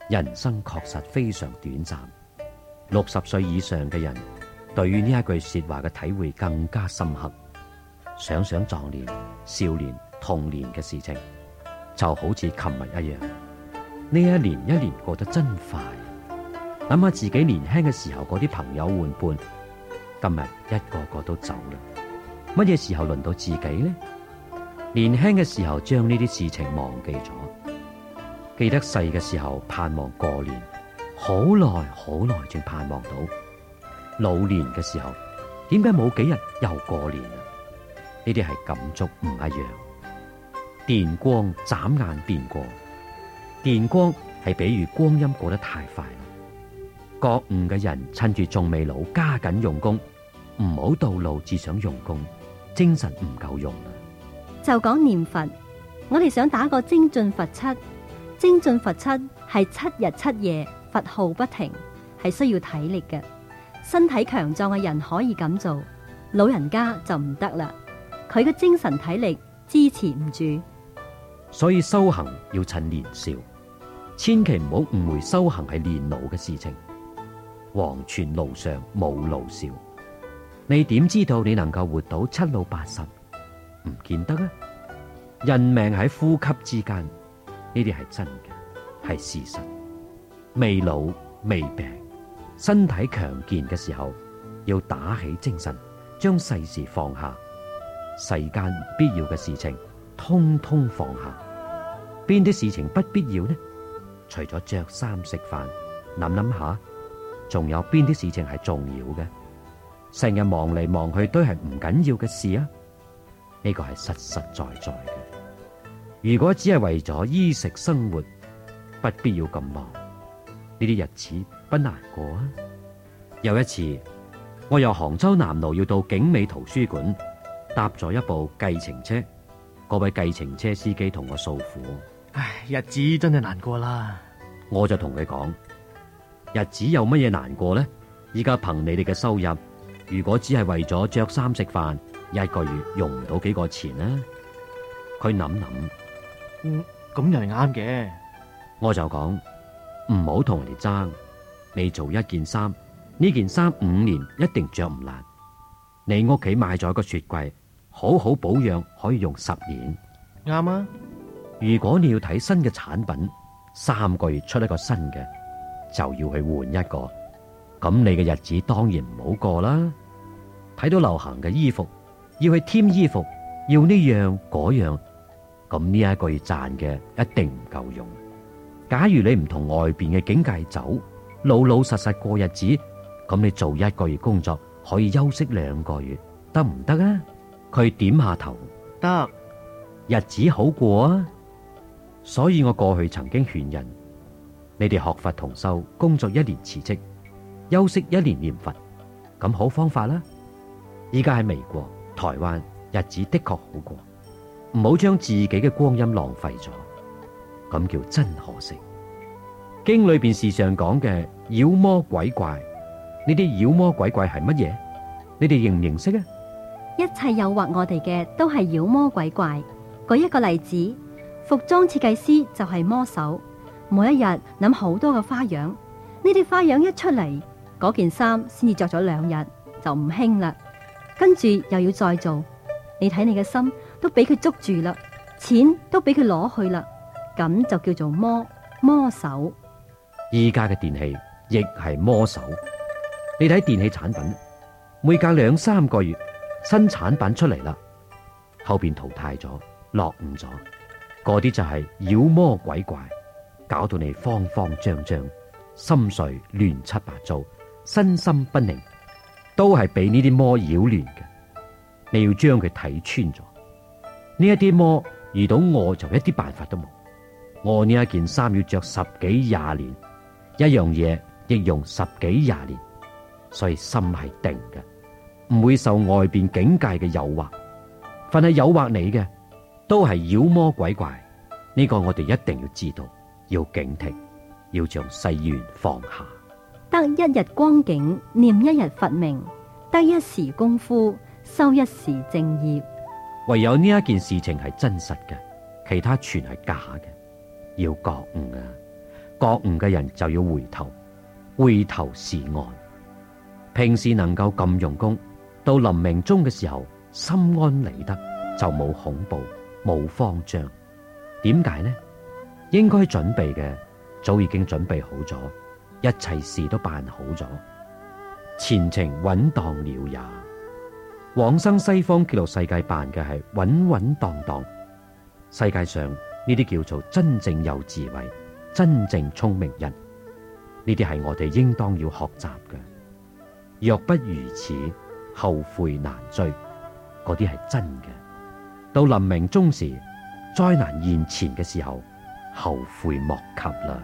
人生確實非常短暫。六十歲以上嘅人，對於呢一句說話嘅體會更加深刻。想想壯年、少年、童年嘅事情，就好似琴日一樣。呢一年一年過得真快。諗下自己年輕嘅時候嗰啲朋友玩伴，今日一個個都走啦。乜嘢時候輪到自己呢？年輕嘅時候將呢啲事情忘記咗，記得細嘅時候盼望過年，好耐好耐先盼望到。老年嘅時候，點解冇幾日又過年啊？呢啲係感觸唔一樣。電光眨眼便過，電光係比喻光陰過得太快啦。覺悟嘅人趁住仲未老，加緊用功，唔好到老只想用功，精神唔夠用啦。 就講念佛，我哋想打個精進佛七，精進佛七係七日七夜佛號不停，係需要體力嘅。身體強壯嘅人可以咁做，老人家就唔得啦，佢嘅精神體力支持唔住。 所以修行要趁年少，千祈唔好誤會修行係年老嘅事情。黃泉路上冇老少，你點知道你能夠活到七老八十？唔見得啊！人命喺呼吸之間，呢啲係真嘅，係事實。未老未病，身體強健嘅時候，要打起精神，將世事放下，世間唔必要嘅事情通通放下。邊啲事情不必要呢？除咗着衫食飯，諗諗下，仲有邊啲事情係重要嘅？成日忙嚟忙去都係唔緊要嘅事啊！呢個係實實在在嘅。如果只係為咗衣食生活，不必要咁忙，呢啲日子不難過啊！有一次，我由杭州南路要到景美圖書館，搭咗一部計程車，嗰位計程車司機同我訴苦： 唉，日子真係難過啦。 我就同佢講：日子有乜嘢難過呢？依家憑你哋嘅收入，如果只係為咗着衫食飯，一個月用唔到幾個錢啦。佢諗諗， 嗯，咁又係啱嘅。 我就講唔好同人哋爭。你做一件衫，呢件衫五年一定着唔爛。你屋企買咗個雪櫃，好好保養可以用十年。 啱啊！ 如果你要睇新嘅產品，三個月出一個新嘅，就要去換一個。咁你嘅日子當然唔好過啦。睇到流行嘅衣服，要去添衣服，要呢樣嗰樣，咁呢一個月賺嘅一定唔夠用。假如你唔同外邊嘅境界走，老老實實過日子，咁你做一個月工作可以休息兩個月，得唔得啊？佢點下頭， 得， 日子好過啊。所以我過去曾經勸人，你哋學佛同修，工作一年辭職，休息一年念佛，咁好方法啦。依家喺美國、台灣，日子的確好過，唔好將自己嘅光陰浪費咗，咁叫真可惜。經裏邊時常講嘅妖魔鬼怪，呢啲妖魔鬼怪係乜嘢？你哋認唔認識啊？ 一切誘惑我哋嘅都係妖魔鬼怪。舉一個例子，服裝設計師就係魔手，每一日諗好多嘅花樣，呢啲花樣一出嚟，嗰件衫先至着咗兩日就唔興啦，跟住又要再做。你睇你嘅心都俾佢捉住啦，錢都俾佢攞去啦，咁就叫做魔魔手。 依家嘅電器亦係魔手。你睇電器產品，每隔兩三個月新產品出嚟啦，後邊淘汰咗、落伍咗，嗰啲就係妖魔鬼怪，搞到你慌慌張張，心緒亂七八糟，身心不寧，都係俾呢啲魔擾亂嘅。你要將佢睇穿咗。呢一啲魔遇到我就一啲辦法都冇。我呢一件衫要着十幾廿年，一樣嘢亦用十幾廿年，所以心係定嘅，唔會受外邊境界嘅誘惑。凡係誘惑你嘅，都係妖魔鬼怪。呢個我哋一定要知道，要警惕，要將世緣放下。 得一日光景，念一日佛名；得一時功夫，修一時正業。 唯有呢一件事情係真實嘅，其他全係假嘅。要覺悟啊！ 覺悟嘅人就要回頭，回頭是岸。平時能夠咁用功，到臨命終嘅時候心安理得，就冇恐怖冇慌張。點解呢？應該準備嘅早已經準備好咗，一切事都辦好咗，前程穩當了也。往生西方極樂世界辦嘅係穩穩當當。世界上呢啲叫做真正有智慧、真正聰明人，呢啲係我哋應當要學習嘅。若不如此，後悔難追。嗰啲係真嘅。到臨命終時，災難現前嘅時候，後悔莫及啦。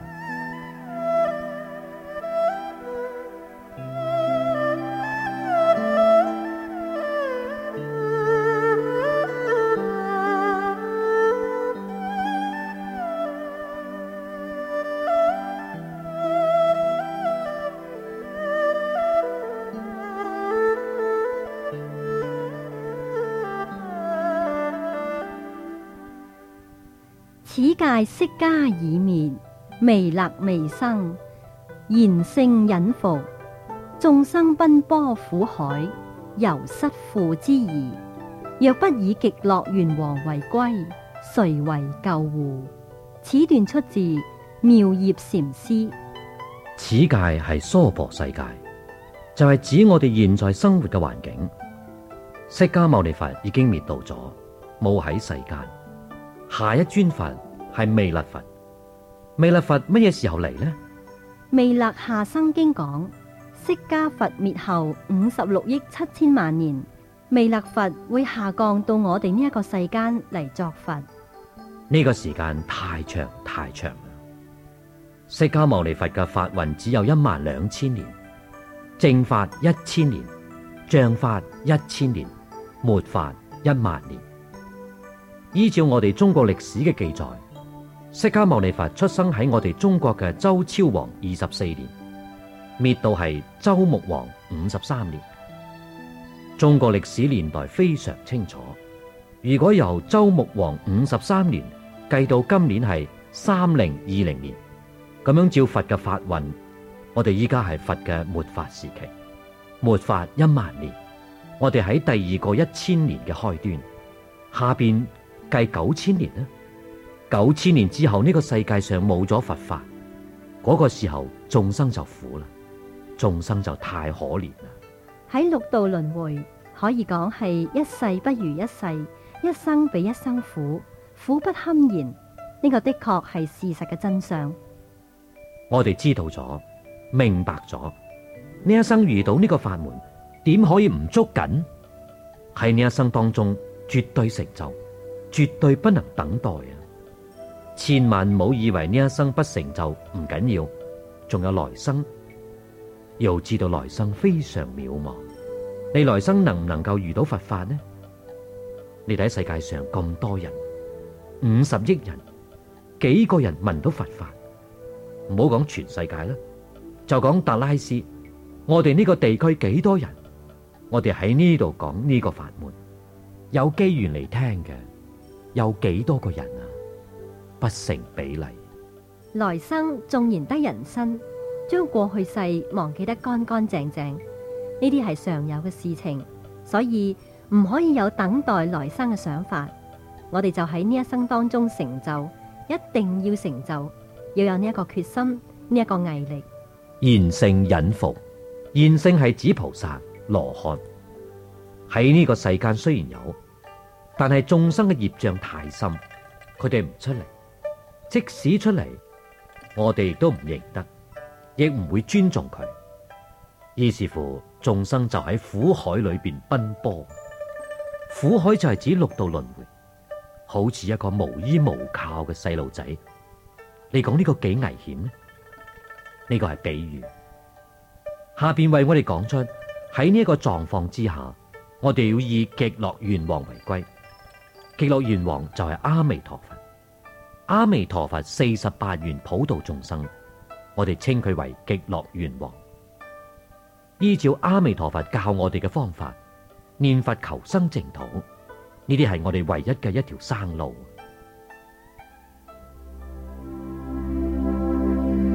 此界釋迦已滅，彌勒未生，賢聖隱伏，眾生奔波苦海，猶失父之疑。若不以極樂園王為歸，誰為救護？此段出自妙葉禪師。 此界係娑婆世界，就係、是、指我哋現在生活嘅環境。釋迦牟尼佛已經滅度咗，冇喺世間。下一尊佛係彌勒佛。彌勒佛乜嘢時候嚟呢？ 彌勒下生經講，釋迦佛滅後五十六億七千萬年，彌勒佛會下降到我哋呢一個世間嚟作佛。 呢個時間太長太長啦。釋迦牟尼佛嘅法運只有一萬兩千年，正法一千年，像法一千年，末法一萬年。依照我哋中國歷史嘅記載，釋迦牟尼佛出生喺我哋中國嘅周昭王二十四年，滅度係周穆王五十三年。中國歷史年代非常清楚，如果由周穆王五十三年計到今年係三零二零年，咁樣照佛嘅法運，我哋依家係佛嘅末法時期，末法一萬年，我哋喺第二個一千年嘅開端，下邊計九千年呢？九千年之後呢個世界上冇咗佛法，嗰個時候眾生就苦啦，眾生就太可憐啦。 喺六道輪迴可以講係一世不如一世，一生比一生苦，苦不堪言。呢個的確係事實嘅真相。 我哋知道咗，明白咗，呢一生遇到呢個法門，點可以唔捉緊？喺呢一生當中絕對成就，絕對不能等待啊！千萬唔好以為呢一生不成就唔緊要，仲有來生。要知道來生非常渺茫，你來生能唔能夠遇到佛法呢？你睇世界上咁多人，五十億人，幾個人聞到佛法？唔好講全世界啦，就講達拉斯，我哋呢個地區幾多人？我哋喺呢度講呢個法門，有機緣嚟聽嘅，有幾多個人啊？不成比例。 來生縱然得人身，將過去世忘記得乾乾淨淨，呢啲係常有嘅事情，所以唔可以有等待來生嘅想法。我哋就喺呢一生當中成就，一定要成就，要有呢一個決心，呢一個毅力。 賢聖隱伏，賢聖係指菩薩、羅漢。喺呢個世間雖然有，但係眾生嘅業障太深，佢哋唔出嚟。即使出嚟，我哋亦都唔認得，亦唔會尊重佢。於是乎，眾生就喺苦海裏邊奔波。苦海就係指六道輪迴，好似一個無依無靠嘅細路仔。你講呢個幾危險呢？呢個係比喻。下邊為我哋講出喺呢一個狀況之下，我哋要以極樂園王為歸。極樂園王就係阿彌陀佛。阿彌陀佛四十八願普度眾生，我哋稱佢為極樂園王。依照阿彌陀佛教我哋嘅方法，念佛求生淨土，呢啲係我哋唯一嘅一條生路。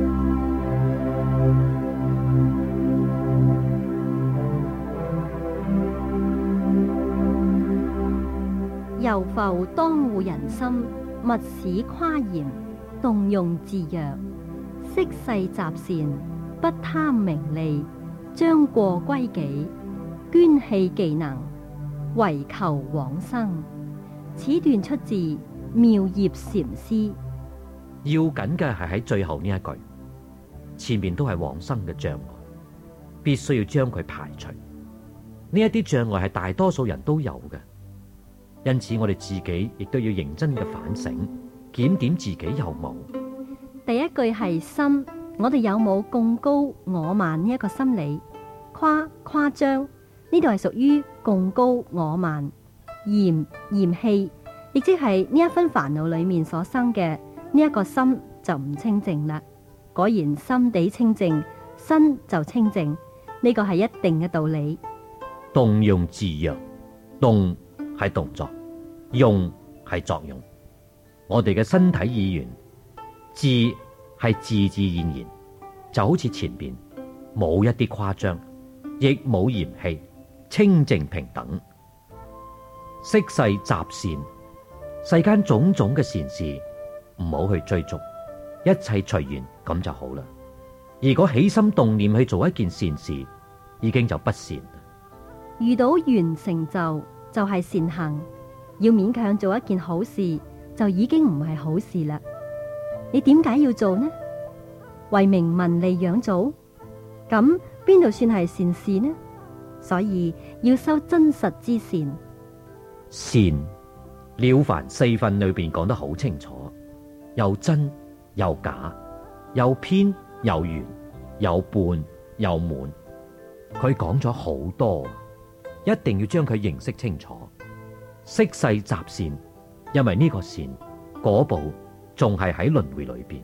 猶復當護人心，勿使誇言，動用自若，惜世集善，不貪名利，將過歸己，捐棄技能，唯求往生。此段出自妙葉禪師。 要緊嘅係喺最後呢一句，前面都係往生嘅障礙，必須要將佢排除。呢一啲障礙係大多數人都有嘅，因此我哋自己亦都要認真嘅反省，檢點自己有冇。 第一句係心，我哋有冇貢高我慢呢一個心理？誇誇張呢度係屬於貢高我慢。嫌嫌棄，亦即係呢一分煩惱裏面所生嘅呢一個心就唔清淨啦。果然心地清淨，身就清淨，呢個係一定嘅道理。 動用自若，動係動作，用係作用。我哋嘅身體意願，自係自自然然，就好似前邊冇一啲誇張，亦冇嫌棄，清淨平等。惜世集善，世間種種嘅善事唔好去追逐，一切隨緣咁就好啦。如果起心動念去做一件善事，已經就不善。 遇到緣成就就係善行，要勉強做一件好事就已經唔係好事啦。你點解要做呢？為名聞利養祖，咁邊度算係善事呢？所以要修真實之善。 善了凡四訓裏邊講得好清楚，又真又假，又偏又圓，有半有滿，佢講咗好多，一定要將佢認識清楚。惜世集善，因為呢個善果報仲係喺輪迴裏邊。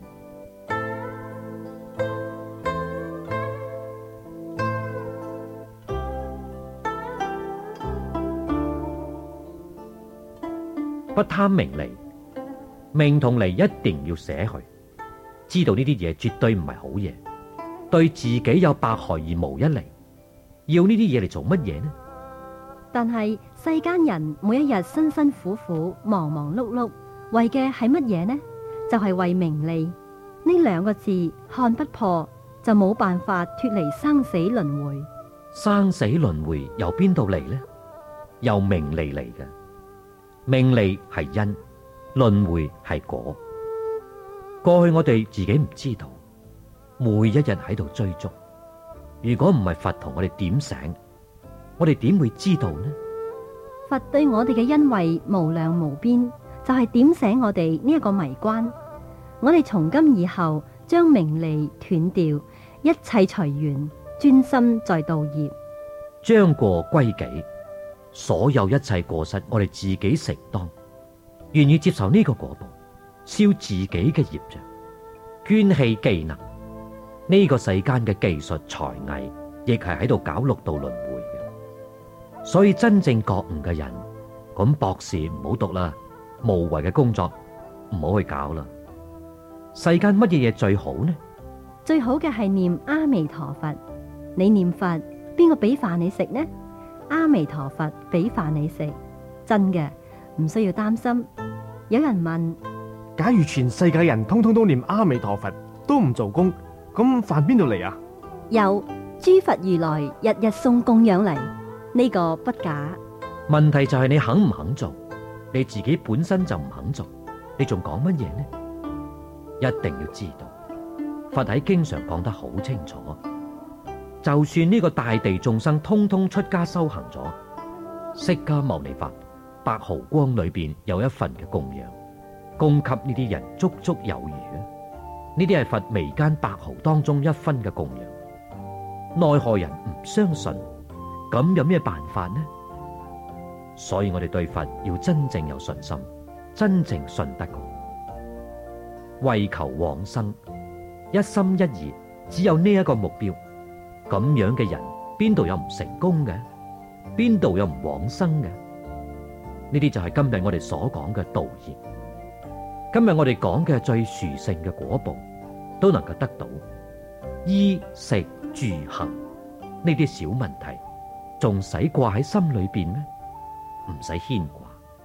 不貪名利，名同利一定要捨去。知道呢啲嘢絕對唔係好嘢，對自己有百害而無一利。要呢啲嘢嚟做乜嘢呢？ 但係世間人每一日辛辛苦苦、忙忙碌碌，為嘅係乜嘢呢？就係、是、為名利。呢兩個字看不破，就冇辦法脫離生死輪迴。 生死輪迴由邊度嚟呢？由名利嚟嘅。名利係因，輪迴係果。過去我哋自己唔知道，每一日喺度追逐。如果唔係佛同我哋點醒，我哋點會知道呢？ 佛對我哋嘅恩惠無量無邊，就係、是、點醒我哋呢一個迷關。我哋從今以後將名利斷掉，一切隨緣，專心在道業， 將過歸己。所有一切過失，我哋自己承當，願意接受呢個果報，消自己嘅業障，捐棄技能。呢、這個世間嘅技術才藝，亦係喺度搞六道輪迴嘅。所以真正覺悟嘅人，咁博士唔好讀啦，無謂嘅工作唔好去搞啦。世間乜嘢嘢最好呢？ 最好嘅係念阿彌陀佛。你念佛，邊個俾飯你食呢？阿彌陀佛俾飯你食，真嘅，唔需要擔心。有人問： 假如全世界人通通都念阿彌陀佛，都唔做工，咁飯邊度嚟啊？ 有諸佛如來日日送供養嚟，呢個不假。 問題就係你肯唔肯做？你自己本身就唔肯做，你仲講乜嘢呢？一定要知道，佛喺經上講得好清楚。就算呢個大地眾生通通出家修行咗，釋迦牟尼佛百毫光裏邊有一份嘅供養，供給呢啲人足足有餘啊！呢啲係佛眉間百毫當中一分嘅供養，奈何人唔相信？咁有咩辦法呢？所以我哋對佛要真正有信心，真正信得過，為求往生，一心一意，只有呢一個目標。咁樣嘅人邊度有唔成功嘅？邊度有唔往生嘅？呢啲就係今日我哋所講嘅道業。今日我哋講嘅最殊勝嘅果報，都能夠得到。衣食住行呢啲小問題，仲使掛喺心裏邊咩？唔使牽掛。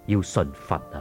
要信佛啊！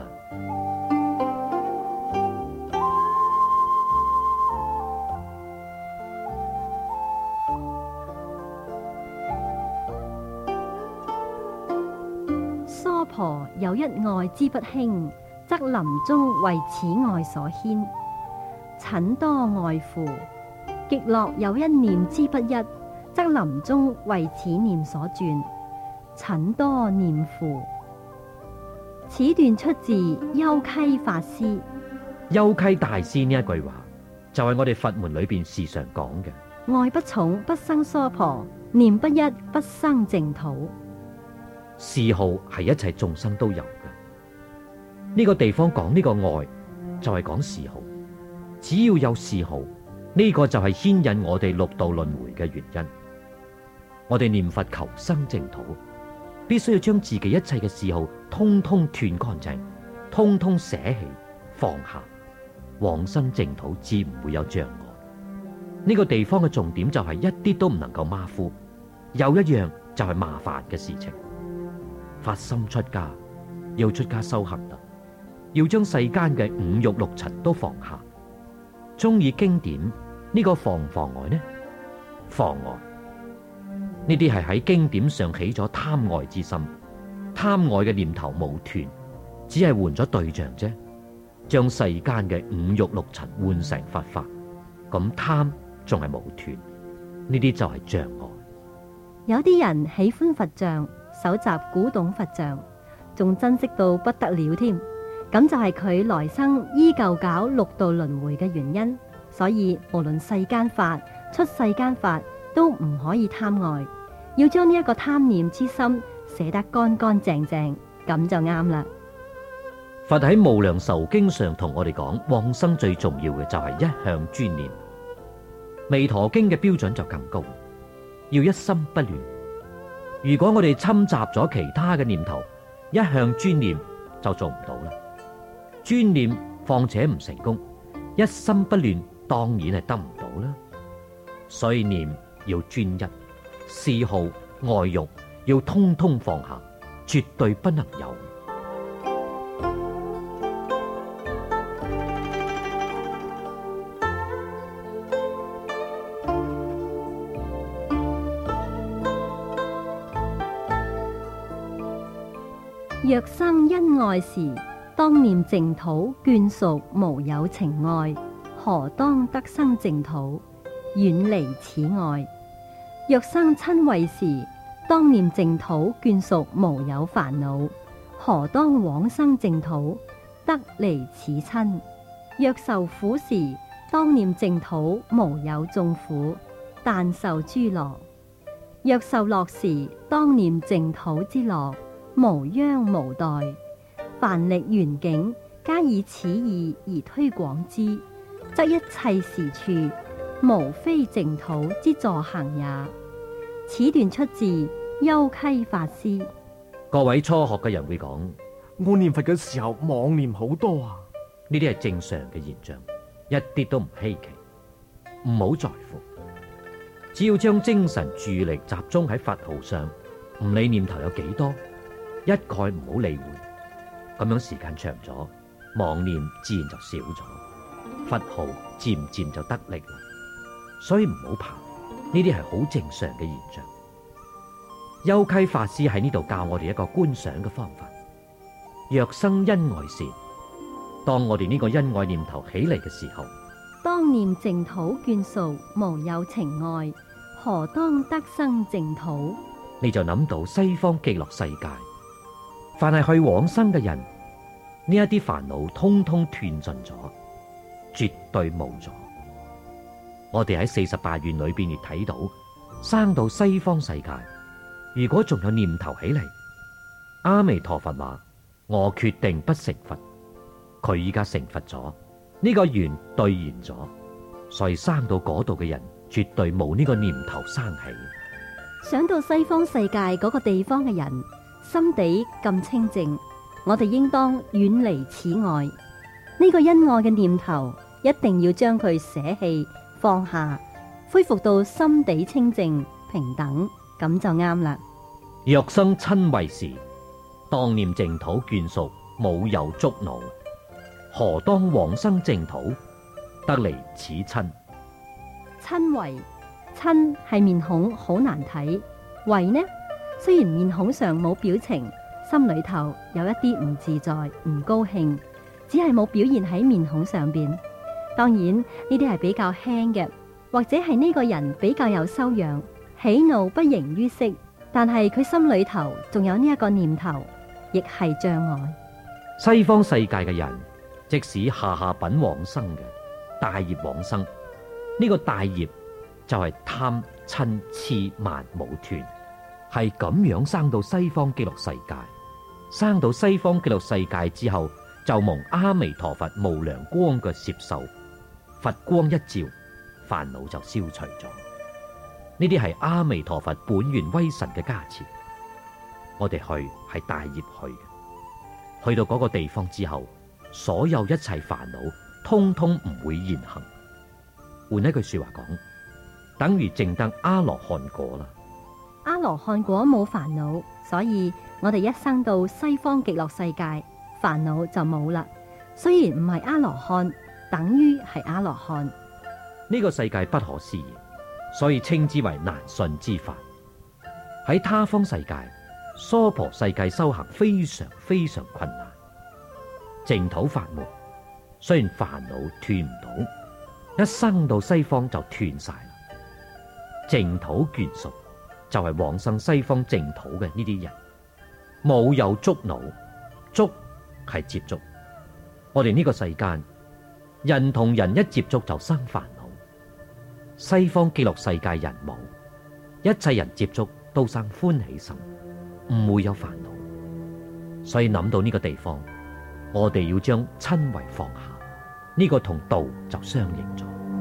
娑婆有一愛之不興，則臨終為此愛所牽。嗔多愛扶，極樂有一念之不一，則臨終為此念所轉。嗔多念扶。此段出自幽溪法師。 幽溪大師呢一句話，就係我哋佛門裏邊時常講嘅。 愛不重不生娑婆，念不一不生淨土。 嗜好係一切眾生都有嘅。呢個地方講呢個愛，就係講嗜好。只要有嗜好，呢個就係牽引我哋六道輪迴嘅原因。我哋念佛求生淨土，必須要將自己一切嘅嗜好通通斷乾淨，通通捨棄放下，往生淨土自唔會有障礙。呢個地方嘅重點就係一啲都唔能夠馬虎，有一樣就係麻煩嘅事情。發心出家，要出家修行啦，要將世間嘅五欲六塵都放下。中意經典呢個妨唔妨礙呢？妨礙。呢啲係喺經典上起咗貪愛之心，貪愛嘅念頭冇斷，只係換咗對象啫，將世間嘅五欲六塵換成佛法，咁貪仲係冇斷，呢啲就係障礙。 有啲人喜歡佛像，搜集古董佛像，仲珍惜到不得了添，咁就係佢來生依舊搞六道輪迴嘅原因。所以無論世間法、出世間法，都唔可以貪愛，要將呢一個貪念之心捨得乾乾淨淨，咁就啱啦。 佛喺無量壽經上同我哋講，往生最重要嘅就係一向專念。彌陀經嘅標準就更高，要一心不亂。如果我哋侵襲咗其他嘅念頭，一向專念就做唔到啦。專念況且唔成功，一心不亂當然係得唔到啦。所以念要專一，嗜好愛欲要通通放下，絕對不能有。 若生恩愛時，當念淨土眷屬無有情愛，何當得生淨土，遠離此愛。若生瞋恚時，當念淨土眷屬無有煩惱，何當往生淨土，得離此瞋。若受苦時，當念淨土無有眾苦，但受諸樂。若受樂時，當念淨土之樂，無央無代。凡歷緣境，皆以此意而推廣之，則一切時處，無非淨土之助行也。此段出自幽溪法師。 各位初學嘅人會講， 我念佛嘅時候妄念好多啊！ 呢啲係正常嘅現象，一啲都唔稀奇，唔好在乎。只要將精神注意力集中喺佛號上，唔理念頭有幾多，一概唔好理會。咁樣時間長咗，妄念自然就少咗，佛號漸漸就得力啦。所以唔好怕，呢啲係好正常嘅現象。幽溪法師喺呢度教我哋一個觀想嘅方法。若生恩愛時，當我哋呢個恩愛念頭起嚟嘅時候， 當念淨土眷屬無有情愛，何當得生淨土？ 你就諗到西方極樂世界，凡係去往生嘅人，呢一啲煩惱通通斷盡咗，絕對冇咗。我哋喺四十八願裏邊亦睇到，生到西方世界，如果仲有念頭起嚟，阿彌陀佛話：我決定不成佛。佢依家成佛咗，呢個願兌現咗，所以生到嗰度嘅人絕對冇呢個念頭生起。 想到西方世界嗰個地方嘅人心地咁清淨，我哋應當遠離此愛。呢個恩愛嘅念頭一定要將佢捨棄放下，恢復到心地清淨平等，咁就啱啦。 若生瞋恚時， 當念淨土眷屬，無有觸惱，何當往生淨土，得離此親。 親為親係面孔好難睇，為呢雖然面孔上冇表情，心裏頭有一啲唔自在、唔高興，只係冇表現喺面孔上邊。當然呢啲係比較輕嘅，或者係呢個人比較有修養，喜怒不形於色，但係佢心裏頭仲有呢一個念頭，亦係障礙。 西方世界嘅人，即使下下品往生嘅大業往生，呢、這個大業就係貪嗔癡慢冇斷，係咁樣生到西方極樂世界。生到西方極樂世界之後，就蒙阿彌陀佛無量光嘅攝受，佛光一照，煩惱就消除咗。呢啲係阿彌陀佛本願威神嘅加持。我哋去係大業去嘅，去到嗰個地方之後，所有一切煩惱通通唔會現行。換一句說話講，等於證得阿羅漢果啦。 阿羅漢果冇煩惱，所以我哋一生到西方極樂世界，煩惱就冇啦。雖然唔係阿羅漢，等於係阿羅漢。 呢個世界不可思議，所以稱之為難信之法。喺他方世界，娑婆世界修行非常非常困難。淨土法門雖然煩惱斷唔到，一生到西方就斷晒啦。淨土眷屬就係往生西方淨土嘅呢啲人，冇有觸惱，觸係接觸。我哋呢個世間，人同人一接觸就生煩惱。西方極樂世界人冇，一切人接觸都生歡喜心，唔會有煩惱。所以諗到呢個地方，我哋要將親為放下，呢個同道就相應咗。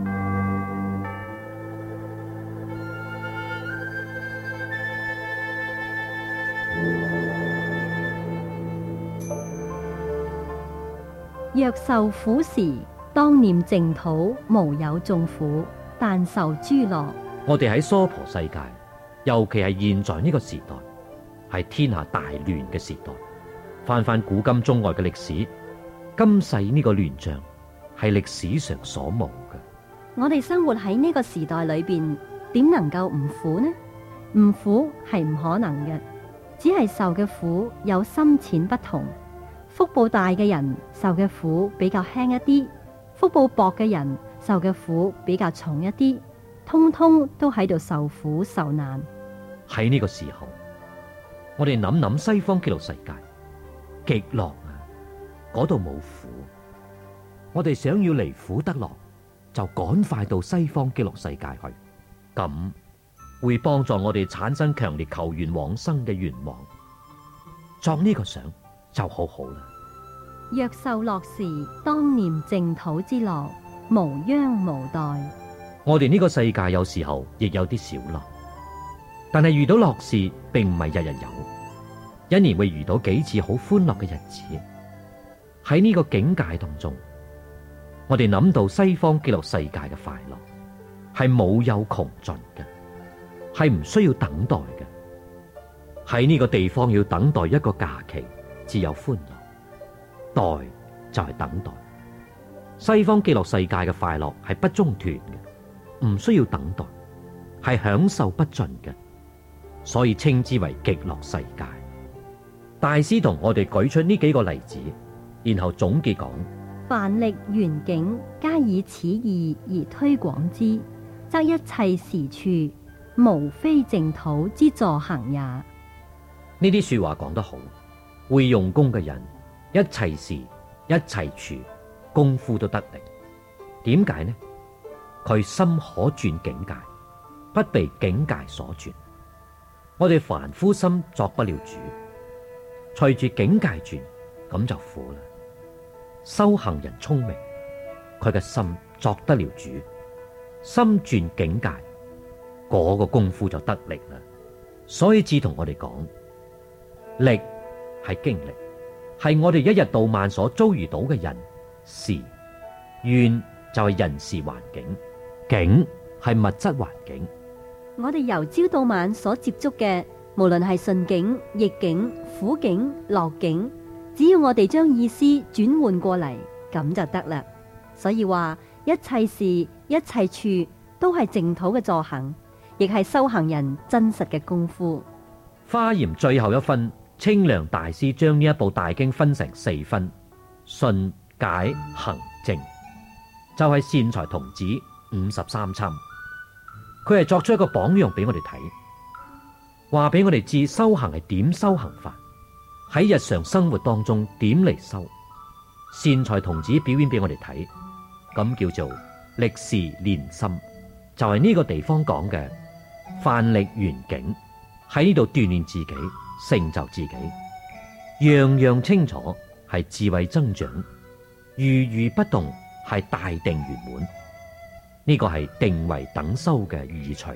若受苦時，當念淨土，無有眾苦，但受諸樂。 我哋喺娑婆世界，尤其係現在呢個時代，係天下大亂嘅時代。翻翻古今中外嘅歷史，今世呢個亂象係歷史上所無嘅。 我哋生活喺呢個時代裏邊，點能夠唔苦呢？唔苦係唔可能嘅，只係受嘅苦有深淺不同。福報大嘅人受嘅苦比較輕一啲，福報薄嘅人受嘅苦比較重一啲，通通都喺度受苦受難。 喺呢個時候，我哋諗諗西方極樂世界，極樂啊，嗰度冇苦。我哋想要離苦得樂，就趕快到西方極樂世界去，咁會幫助我哋產生強烈求願往生嘅願望。作呢個想就好好啦。 若受樂時，當念淨土之樂，無央無待。 我哋呢個世界有時候亦有啲小樂，但係遇到樂事並唔係日日有，一年會遇到幾次好歡樂嘅日子。喺呢個境界當中，我哋諗到西方極樂世界嘅快樂係冇有窮盡嘅，係唔需要等待嘅。喺呢個地方要等待一個假期，只有歡樂。待就係等待。西方極樂世界嘅快樂係不中斷嘅，唔需要等待，係享受不盡嘅，所以稱之為極樂世界。大師同我哋舉出呢幾個例子，然後總結講： 凡歷緣境，皆以此義而推廣之，則一切時處，無非淨土之助行也。 呢啲說話講得好，會用功嘅人，一切時一切處功夫都得力。點解呢？佢心可轉境界，不被境界所轉。我哋凡夫心作不了主，隨住境界轉，咁就苦啦。修行人聰明，佢嘅心作得了主，心轉境界，嗰個功夫就得力啦。所以至同我哋講，力係經歷，係我哋一日到晚所遭遇到嘅人事，緣就係人事環境，境係物質環境。 我哋由朝到晚所接觸嘅無論係順境、逆境、苦境、樂境，只要我哋將意思轉換過嚟，咁就得啦。所以話一切事、一切處都係淨土嘅助行，亦係修行人真實嘅功夫。 華嚴最後一分，清涼大師將呢一部大經分成四分：信、解、行、證，就係、是、善財童子五十三參。佢係作出一個榜樣俾我哋睇，話俾我哋知修行係點修行法，喺日常生活當中點嚟修。善財童子表演俾我哋睇，咁叫做歷事練心，就係、是、呢個地方講嘅範力圓境，喺呢度鍛煉自己，成就自己，樣樣清楚係智慧增長，如如不動係大定圓滿。呢個係定為等修嘅意趣。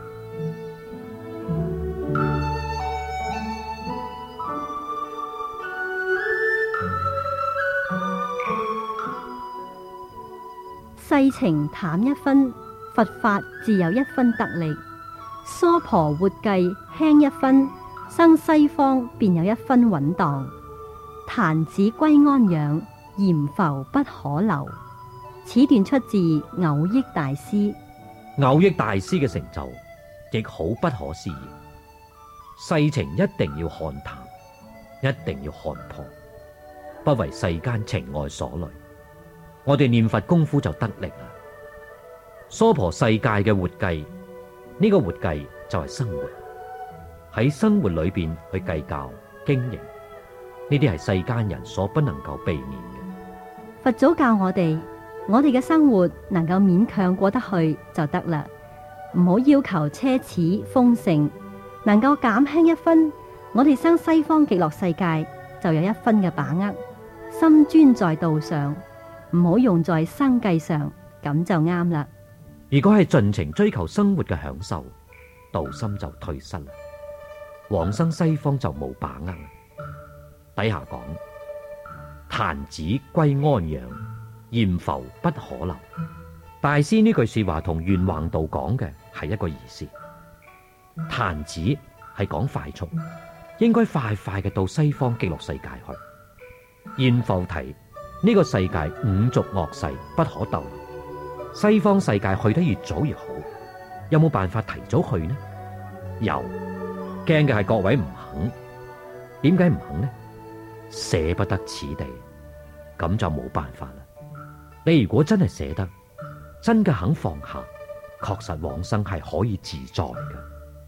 世情淡一分，佛法自有一分得力；娑婆活計輕一分，生西方便有一分穩當。壇子歸安養，鹽浮不可流。此段出自藕益大師。 藕益大師嘅成就亦好不可思議。世情一定要看淡，一定要看破，不為世間情愛所累。我哋念佛功夫就得力啦。娑婆世界嘅活計，呢個活計就係生活，喺生活裏邊去計較經營，呢啲係世間人所不能夠避免嘅。 佛祖教我哋，我哋嘅生活能夠勉強過得去就得啦，唔好要求奢侈豐盛，能夠減輕一分，我哋生西方極樂世界就有一分嘅把握。心專在道上，唔好用在生計上，咁就啱啦。 如果係盡情追求生活嘅享受，道心就退失啦，往生西方就冇把握啦。底下講壇子歸安養，鹽浮不可流。大師呢句說話同玄弘道講嘅係一個意思。壇子係講快速，應該快快嘅到西方極樂世界去。鹽浮提呢個世界五濁惡世不可逗留，西方世界去得越早越好。有冇辦法提早去呢？有，驚嘅係各位唔肯。點解唔肯呢？捨不得此地，咁就冇辦法啦。你如果真係捨得，真嘅肯放下，確實往生係可以自在嘅。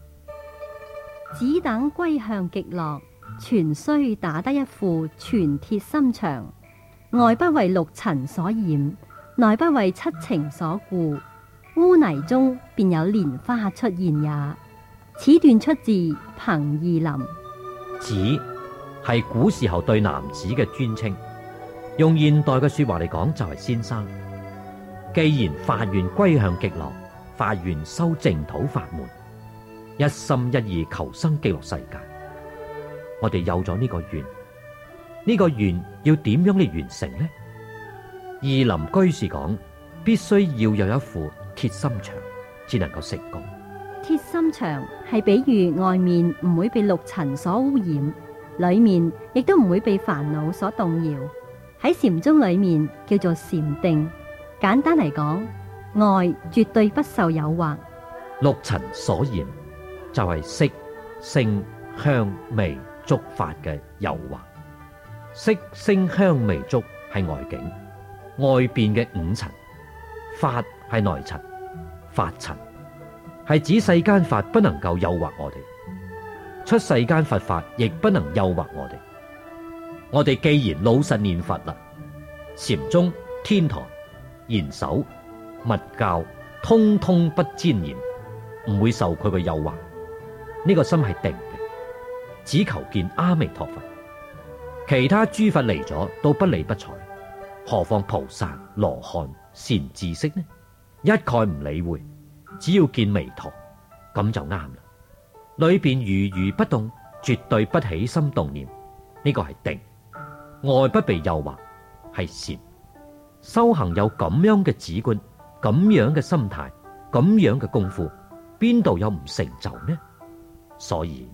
只等歸向極樂，全須打得一副全鐵心腸。外不為六塵所染，內不為七情所顧，污泥中便有蓮花出現也。此段出自彭義林。 子係古時候對男子嘅尊稱，用現代嘅說話嚟講就係先生。既然發願歸向極樂，發願修淨土法門，一心一意求生極樂世界，我哋有咗呢個願，呢個願要點樣嚟完成呢？義林居士講，必須要有一副鐵心腸，至能夠成功。 鐵心腸係比喻外面唔會被六塵所污染，裏面亦都唔會被煩惱所動搖。喺禪宗裏面叫做禪定。簡單嚟講，外絕對不受誘惑。 六塵所染就係色、聲、香、味、觸、法嘅誘惑。色、聲、香、味、觸係外境，外邊嘅五塵。法係內塵，法塵係指世間法不能夠誘惑我哋，出世間佛法亦不能誘惑我哋。我哋既然老實念佛啦，禪宗、天台、賢手、密教通通不沾染，唔會受佢嘅誘惑。呢個心係定嘅，只求見阿彌陀佛。其他諸佛嚟咗都不理不睬，何況菩薩、羅漢、善知識呢？一概唔理會，只要見彌陀，咁就啱啦。裏邊如如不動，絕對不起心動念，呢個係定。外不被誘惑，係禪。修行有咁樣嘅止觀，咁樣嘅心態，咁樣嘅功夫，邊度有唔成就呢？所以污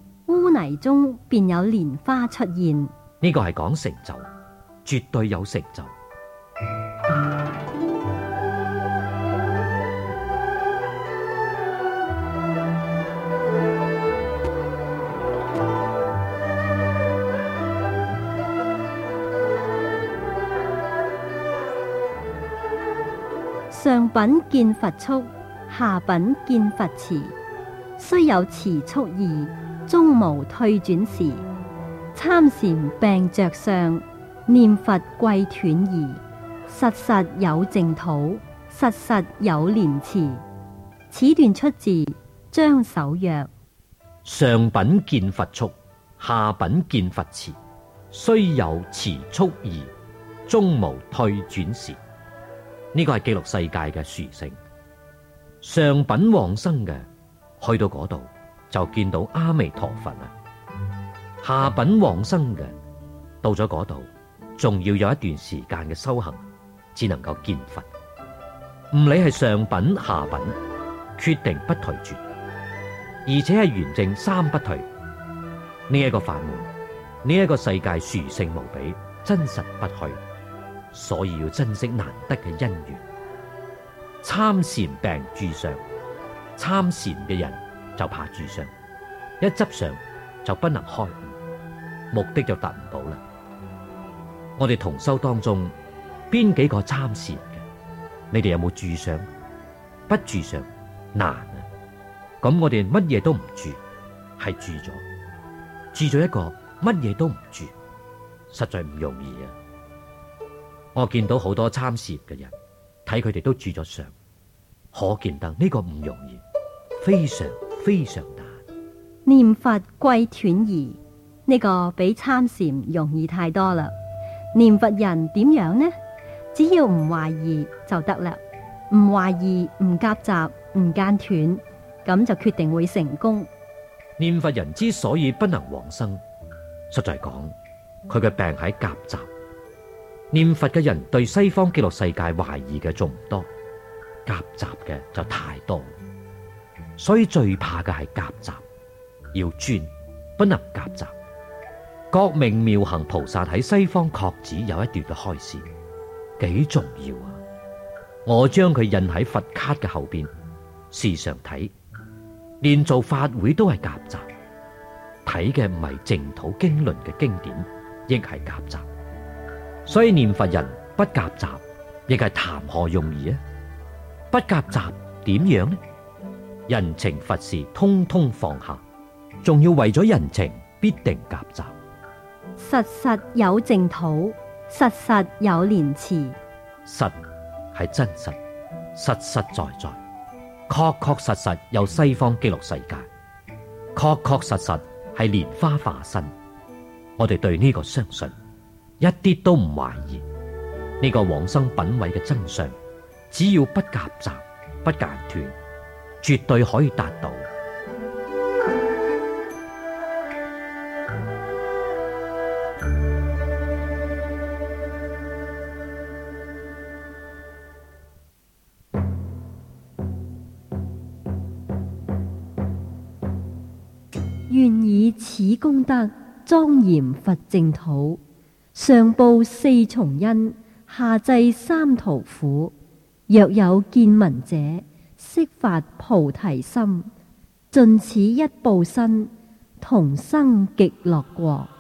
污泥中便有蓮花出現。 呢個係講成就，絕對有成就。 上品見佛速，下品見佛遲。雖有遲速意，終無退轉時。參禪病着相，念佛貴斷疑。實實有淨土，實實有蓮池。此段出自張守約。 上品見佛速，下品見佛遲。雖有遲速意，終無退轉時。呢個係記錄世界嘅殊勝。上品往生嘅，去到嗰度就見到阿彌陀佛啦。下品往生嘅，到咗嗰度仲要有一段時間嘅修行，只能夠見佛。唔理係上品下品，決定不退轉，而且係圓證三不退。呢一個法門，呢一個世界殊勝無比，真實不虛。所以要珍惜難得嘅因緣。參禪病住相，參禪嘅人就怕住相，一執相就不能開悟，目的就達唔到啦。我哋同修當中邊幾個參禪嘅？你哋有冇住相？不住相難啊！咁我哋乜嘢都唔住，係住咗，住咗一個乜嘢都唔住，實在唔容易啊！我見到好多參禪嘅人，睇佢哋都住咗相，可見得呢個唔容易，非常非常難。 念佛貴斷疑，呢個比參禪容易太多啦。念佛人點樣呢？只要唔懷疑就得啦，唔懷疑唔夾雜唔間斷，咁就決定會成功。 念佛人之所以不能往生，實在講佢嘅病喺夾雜。念佛嘅人對西方極樂世界懷疑嘅仲唔多，夾雜嘅就太多，所以最怕嘅係夾雜，要專，不能夾雜。覺明妙行菩薩喺西方確指有一段嘅開示，幾重要啊！我將佢印喺佛卡嘅後邊，時常睇，連做法會都係夾雜，睇嘅唔係淨土經論嘅經典，亦係夾雜。所以念佛人不夾雜，亦係談何容易啊！不夾雜點樣呢？人情佛事通通放下，仲要為咗人情必定夾雜。 實實有淨土，實實有蓮池。 實係真實，實實在在，確確實實有西方極樂世界，確確實實係蓮花化身。我哋對呢個相信，一啲都唔懷疑。呢個往生品位嘅真相，只要不夾雜、不間斷，絕對可以達到。 願以此功德莊嚴佛淨土，上報四重恩，下濟三途苦。若有見聞者，悉發菩提心，盡此一報身，同生極樂國。